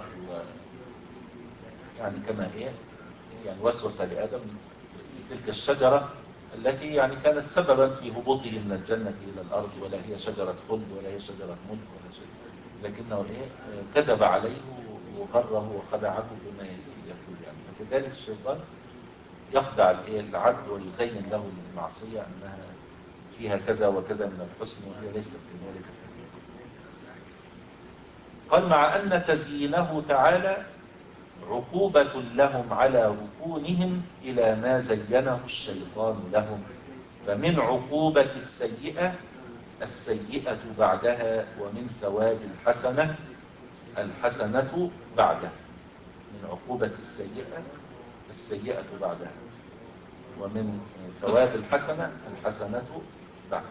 يعني كما هي يعني وسوس لآدم في تلك الشجرة التي يعني كانت سببا في هبوطه من الجنة إلى الأرض، ولا هي شجرة خلد ولا هي شجرة ملك ولا شيء، لكنه إيه كذب عليه وغره وخدعه بما يقول يعني. فكذلك الشيطان يخدع العبد ويزين له المعصية أنها فيها كذا وكذا من الحسن وهي ليست كذلك. قال مع أن تزيينه تعالى عقوبة لهم على ركونهم إلى ما زينه الشيطان لهم، فمن عقوبة السيئة السيئة بعدها، ومن ثواب الحسنة الحسنة بعدها. من عقوبة السيئة السيئة بعدها، ومن ثواب الحسنة الحسنة بعدها.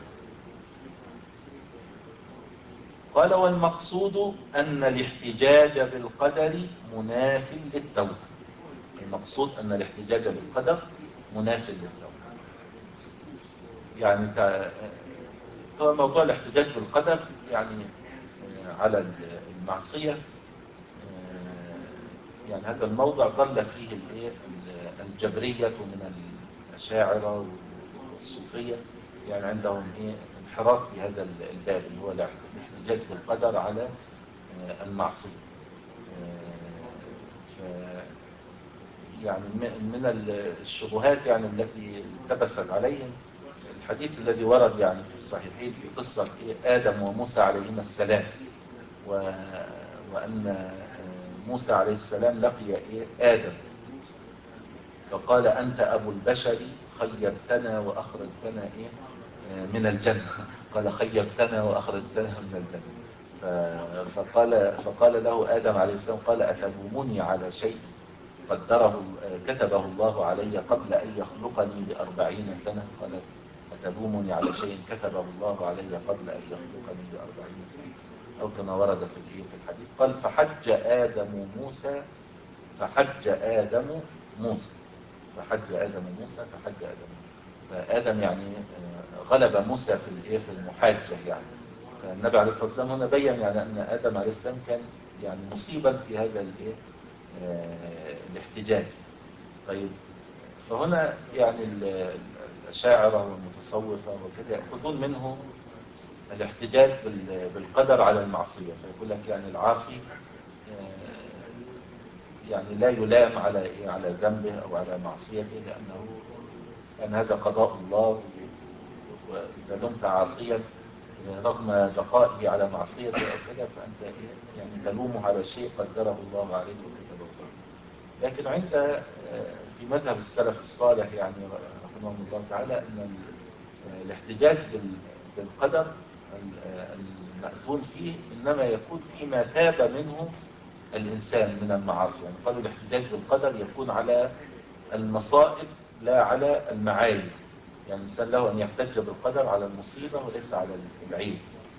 قال والمقصود أن الاحتجاج بالقدر مناف للتوبة. المقصود أن الاحتجاج بالقدر مناف للتوبة. يعني طبعا موضوع الاحتجاج بالقدر يعني على المعصية، يعني هذا الموضع ضل فيه الجبرية من الأشاعرة والصوفية، يعني عندهم ايه انحراف في هذا الباب اللي هو الاحتجاج بالقدر على المعصية. يعني من الشبهات يعني التي التبست عليهم الحديث الذي ورد يعني في الصحيحين في قصة آدم وموسى عليهما السلام، وأن موسى عليه السلام لقي آدم فقال أنت أبو البشر خيبتنا وأخرجتنا إيه من الجنة. قال خيبتنا وأخرجتنا من الجنة. فقال, فقال له آدم عليه السلام قال أتلومني على شيء قدره كتبه الله علي قبل أن يخلقني بأربعين سنة؟ قال أتلومني على شيء كتبه الله علي قبل أن يخلقني بأربعين سنة، أو كما ورد في الحديث. قال فحج آدم موسى فحج آدم موسى فحج آدم موسى فحج آدم فآدم يعني غلب موسى في في المحاجة يعني. فالنبي عليه الصلاة والسلام هنا بيّن يعني أن آدم عليه السلام كان يعني مصيبا في هذا الايه الاحتجاج. طيب فهنا يعني الأشاعرة والمتصوفة وكذا يأخذون منه الاحتجاج بالقدر على المعصية، فيقول لك يعني العاصي يعني لا يلام على إيه على ذنبه أو على معصيته، لأنه يعني هذا قضاء الله، وإذا لمت عاصيا رغم بقائه على معصيته أو كذا فأنت يعني تلومه على شيء قدره الله عليه وكتبه الله. لكن عند في مذهب السلف الصالح يعني رحمهم الله تعالى أن الاحتجاج بالقدر المأذون فيه إنما يكون فيما تاب منه الإنسان من المعاصي. يعني قالوا الاحتجاج بالقدر يكون على المصائب لا على المعايب. يعني الإنسان له أن يحتج بالقدر على المصيبة وليس على العيب.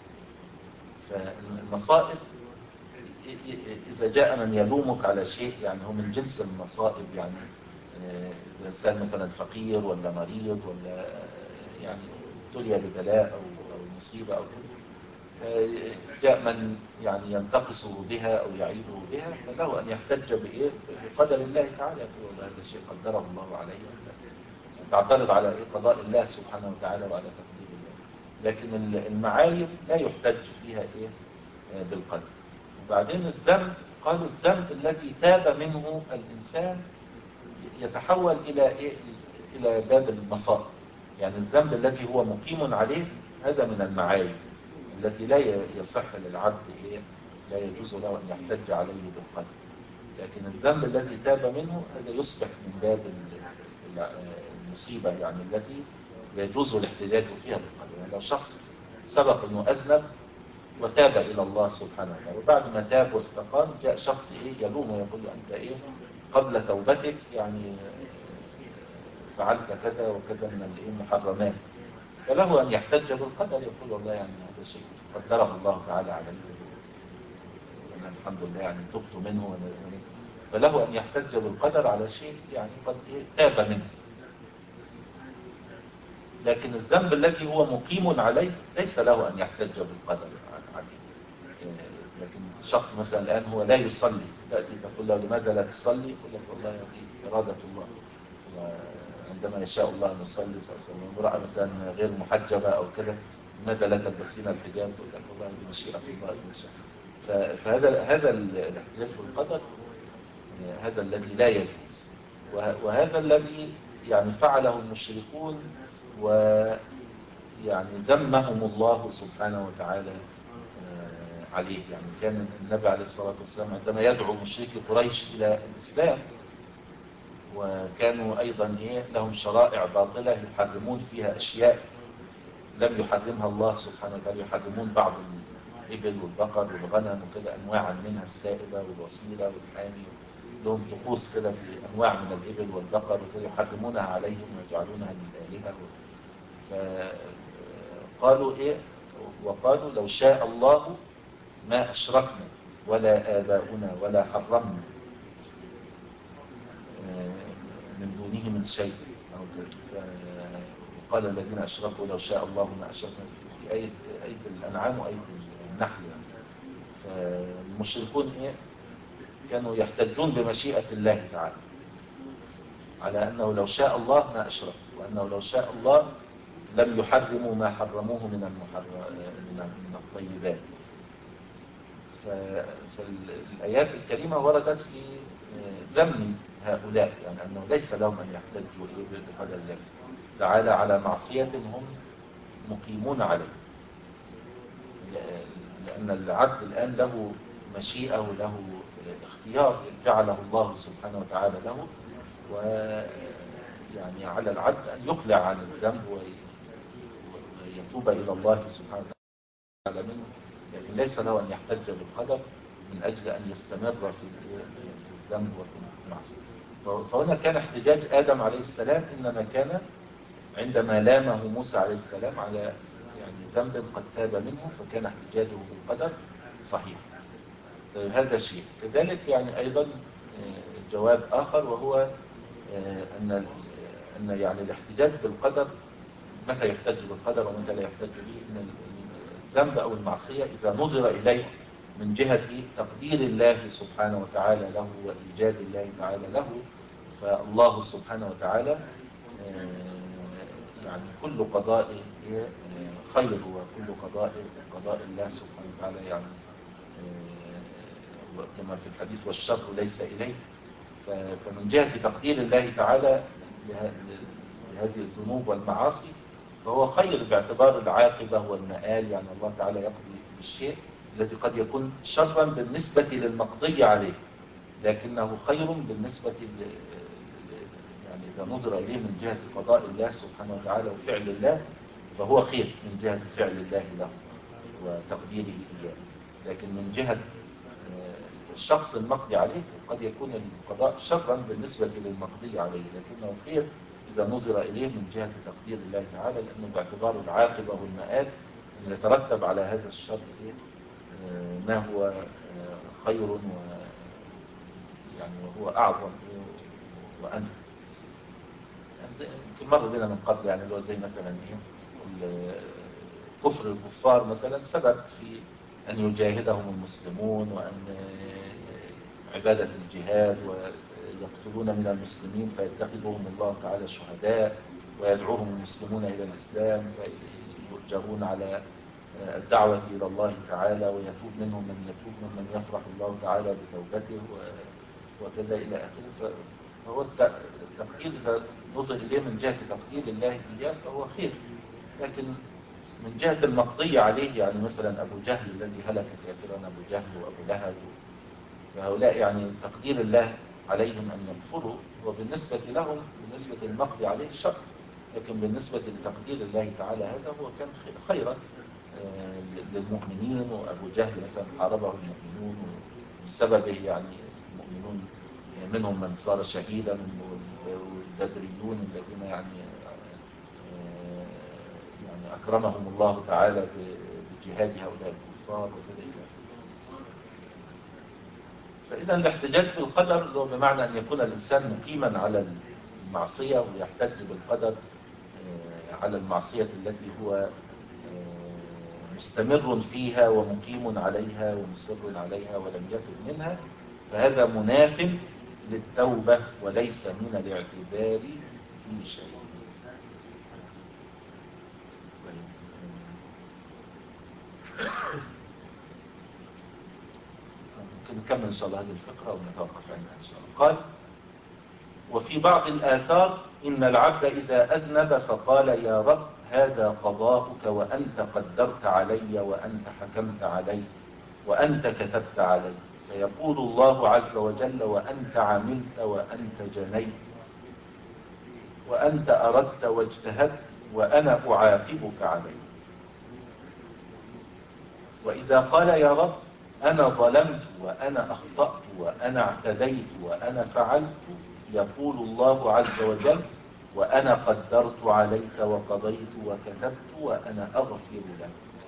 فالمصائب إذا جاء من يلومك على شيء يعني هو من جنس المصائب، يعني الإنسان مثلا فقير ولا مريض ولا يعني ابتلي ببلاء أو مصيبة أو كده، جاء من يعني ينتقصه بها أو يعيبه بها، فله أن يحتج بإيه بقدر الله تعالى، يقول هذا الشيء قدره الله عليه، تعترض على إيه قضاء الله سبحانه وتعالى وعلى تقدير الله. لكن المعايب لا يحتج فيها إيه بالقدر. وبعدين الذنب قالوا الذنب الذي تاب منه الإنسان يتحول إلى إيه إلى باب المصائب. يعني الذنب الذي هو مقيم عليه هذا من المعايب التي لا يصح للعبد إيه لا يجوز له أن يحتج عليه بالقدر. لكن الذنب الذي تاب منه هذا يصبح من باب المصيبة يعني التي يجوز الاحتجاج فيها بالقدر. يعني لو شخص سبق أنه أذنب وتاب إلى الله سبحانه وتعالى، وبعد ما تاب واستقام جاء شخص إيه يلومه ويقول له أنت إيه قبل توبتك يعني فعلت كذا وكذا من المحرمات، فله أن يحتج بالقدر، يقول والله يعني هذا شيء قدره الله تعالى عليه، أنا الحمد لله يعني تبت منه، فله أن يحتج بالقدر على شيء يعني قد تاب منه. لكن الذنب الذي هو مقيم عليه ليس له أن يحتج بالقدر عليه. لكن شخص مثلا الآن هو لا يصلي، تأتي تقول له لماذا لا تصلي؟ يقول لك والله هذه إرادة الله، وعندما يشاء الله أن يصلي. امرأة مثلا غير محجبة أو كذا، لماذا لا تلبسين الحجاب؟ يقول لك والله هذه مشيئة الله. فهذا هذا الاحتجاج بالقدر هذا الذي لا يجوز، وهذا الذي يعني فعله المشركون ويعني ذمهم الله سبحانه وتعالى عليه. يعني كان النبي عليه الصلاة والسلام عندما يدعو مشركي قريش إلى الإسلام، وكانوا أيضا إيه لهم شرائع باطلة يحرمون فيها أشياء لم يحرمها الله سبحانه وتعالى، يحرمون بعض الإبل والبقر والغنم وكذا أنواعا منها، السائبة والوصيلة والحامي، لهم طقوس كده في أنواع من الإبل والبقر وكذا يحرمونها عليهم ويجعلونها من الآلهة. فقالوا إيه، وقالوا لو شاء الله ما أشركنا ولا آباؤنا ولا حرمنا من دونه من شيء. وقال الذين أشركوا لو شاء الله ما أشركنا، في آية آية الأنعام وآية النحل. فالمشركون إيه كانوا يحتجون بمشيئة الله تعالى على أنه لو شاء الله ما أشركوا، وأنه لو شاء الله لم يحرموا ما حرموه من المحرم من الطيبات. فالآيات الكريمة وردت في ذم هؤلاء، يعني أنه ليس لهم أن يحتجوا بقدر الله تعالى على معصية هم مقيمون عليه، لأن العبد الآن له مشيئة وله اختيار جعله الله سبحانه وتعالى له، ويعني على العبد أن يقلع عن الذنب ويتوب إلى الله سبحانه وتعالى منه، لكن ليس له أن يحتج بالقدر من أجل أن يستمر في الذنب وفي المعصية. فهنا كان احتجاج آدم عليه السلام إنما كان عندما لامه موسى عليه السلام على يعني ذنب قد تاب منه، فكان احتجاجه بالقدر صحيح. هذا شيء. كذلك يعني أيضا جواب آخر، وهو أن أن يعني الاحتجاج بالقدر متى يحتج بالقدر ومتى لا يحتج به، إن الذنب أو المعصية إذا نظر إليه من جهة تقدير الله سبحانه وتعالى له وإيجاد الله تعالى له، فالله سبحانه وتعالى يعني كل قضاء خير، وكل قضاء قضاء الله سبحانه وتعالى يعني كما في الحديث والشر ليس إليك. فمن جهة تقدير الله تعالى لهذه الذنوب والمعاصي فهو خير باعتبار العاقبة والمآل. يعني الله تعالى يقضي بالشيء الذي قد يكون شرا بالنسبة للمقضي عليه، لكنه خير بالنسبة يعني إذا نظر إليه من جهة قضاء الله سبحانه وتعالى وفعل الله، فهو خير من جهة فعل الله له وتقديره إياه. لكن من جهة الشخص المقضي عليه قد يكون القضاء شرا بالنسبة للمقضي عليه، لكنه خير إذا نظر إليه من جهة تقدير الله تعالى، لأنه باعتبار العاقبة والمآل أن يترتب على هذا الشر ما هو خير و يعني وهو أعظم وأنفع. يمكن مر بنا من قبل يعني اللي هو زي مثلا ايه كفر الكفار مثلا سبب في أن يجاهدهم المسلمون، وأن عبادة الجهاد ويقتلون من المسلمين فيتخذهم الله تعالى شهداء، ويدعوهم المسلمون إلى الإسلام فيؤجرون على الدعوة إلى الله تعالى، ويتوب منهم من يتوب ممن يفرح الله تعالى بتوبته وكذا إلى آخره. فهو التقدير إذا نظر إليه من جهة تقدير الله إياه فهو خير، لكن من جهة المقضي عليه يعني مثلا أبو جهل الذي هلك كافرا، أبو جهل وأبو لهب، فهؤلاء يعني تقدير الله عليهم أن يكفروا، وبالنسبة لهم بالنسبة للمقضي عليه شر، لكن بالنسبة لتقدير الله تعالى هذا هو كان خيرا للمؤمنين. وأبو جهل مثلا حاربه المؤمنون وبسببه يعني المؤمنون منهم من صار شهيدا، والزدريون الذين يعني يعني أكرمهم الله تعالى بجهاد هؤلاء الكفار وكذا إلى آخره. فإذا الاحتجاج بالقدر هو بمعنى أن يكون الإنسان مقيما على المعصية ويحتج بالقدر على المعصية التي هو مستمر فيها ومقيم عليها ومصر عليها ولم يتب منها، فهذا مناف للتوبة وليس من الاعتذار في شيء. ممكن نكمل إن شاء الله هذه الفقرة ونتوقف عنها إن شاء الله. قال: وفي بعض الآثار إن العبد إذا أذنب فقال يا رب هذا قضاؤك وأنت قدرت علي وأنت حكمت علي وأنت كتبت علي، فيقول الله عز وجل وأنت عملت وأنت جنيت وأنت أردت واجتهدت وأنا أعاقبك عليه. وإذا قال يا رب أنا ظلمت وأنا أخطأت وأنا اعتديت وأنا فعلت، يقول الله عز وجل وأنا قدرت عليك وقضيت وكتبت وأنا أغفر لك.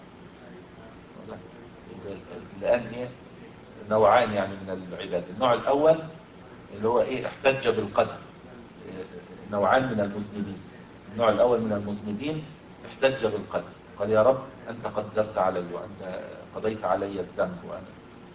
الآن هي نوعان يعني من العباد. النوع الأول اللي هو إيه احتج بالقدر، نوعان من المذنبين. النوع الأول من المذنبين احتج بالقدر، قال يا رب أنت قدرت علي وأنت قضيت علي الذنب وأنا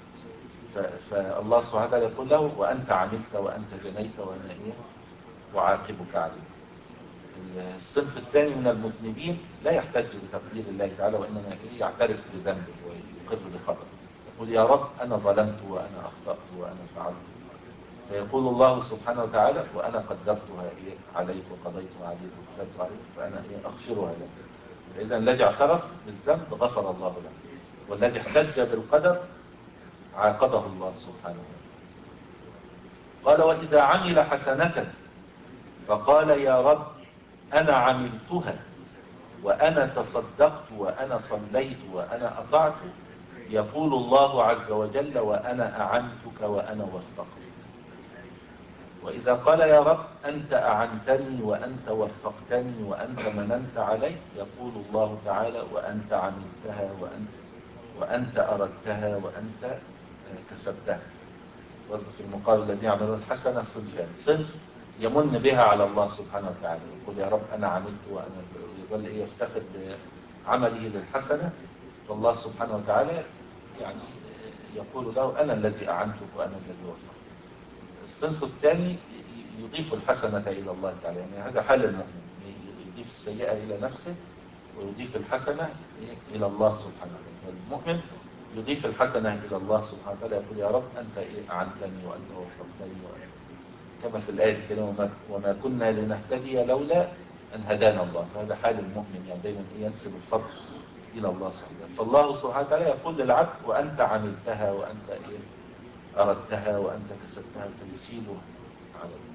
فالله سبحانه وتعالى يقول له وأنت عملت وأنت جنيت وأنا إيه أعاقبك عليه. الصنف الثاني من المذنبين لا يحتج بتقدير الله تعالى وإنما إيه يعترف بذنبه ويقر بخطأه، يقول يا رب أنا ظلمت وأنا أخطأت وأنا فعلت، فيقول الله سبحانه وتعالى وأنا قدرتها إيه عليك وقضيتها عليك وكتبت عليك فأنا إيه أغفرها لك. إذا الذي اعترف بالذنب غفر الله له، والذي احتج بالقدر عاقبه الله سبحانه وتعالى. قال وإذا عمل حسنة فقال يا رب أنا عملتها وأنا تصدقت وأنا صليت وأنا أطعت، يقول الله عز وجل وأنا أعنتك وأنا وفقتك. وإذا قال يا رب أنت أعنتني وأنت وفقتني وأنت مننت علي، يقول الله تعالى وأنت عملتها وأنت, وأنت أردتها وأنت كسبتها. برضه في المقابل الذين يعملون الحسنة صنفان: صنف يمن بها على الله سبحانه وتعالى، يقول يا رب أنا عملت وأنا يظل إيه يفتخر بعمله للحسنة، فالله سبحانه وتعالى يعني يقول له أنا الذي أعنتك وأنا الذي وفقتك. الصنف الثاني يضيف الحسنة إلى الله تعالى، يعني هذا حال المؤمن، يضيف السيئة إلى نفسه ويضيف الحسنة إلى الله سبحانه وتعالى. المؤمن يضيف الحسنة إلى الله سبحانه وتعالى، يقول يا رب أنت إيه أعنتني وأنت وفقتني وأنت. كما في الآية كده وما, وما كنا لنهتدي لولا أن هدانا الله. فهذا حال المؤمن، يعني دايما ينسب الفضل إلى الله سبحانه وتعالى. فالله سبحانه وتعالى يقول للعبد وأنت عملتها وأنت إيه أردتها وأنت كسبتها، فيسيبه على الله.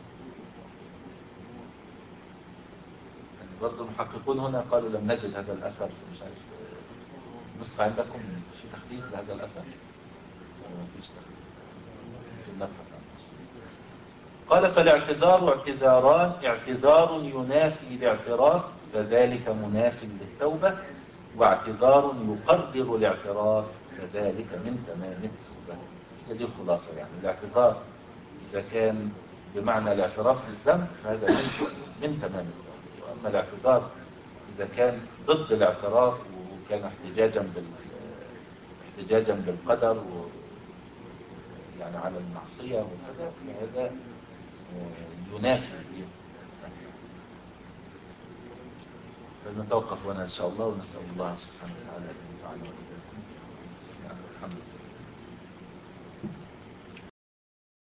يعني برضو المحققون هنا قالوا لم نجد هذا الأثر، مش عارف نسخة عندكم في تخريج لهذا الأثر؟ ما فيش تخريج، ممكن نبحث عنه. قال فالاعتذار اعتذاران: اعتذار ينافي الاعتراف فذلك مناف للتوبة، واعتذار يقرر الاعتراف فذلك من تمام التوبة. هذه الخلاصة. يعني الاعتذار إذا كان بمعنى الاعتراف بالذنب فهذا من, من تمام التوبة، وأما الاعتذار إذا كان ضد الاعتراف وكان احتجاجا بال احتجاجا بالقدر و يعني على المعصية وكذا فهذا ينافي. فنتوقف هنا إن شاء الله ونسأل الله سبحانه وتعالى أن ينفعنا.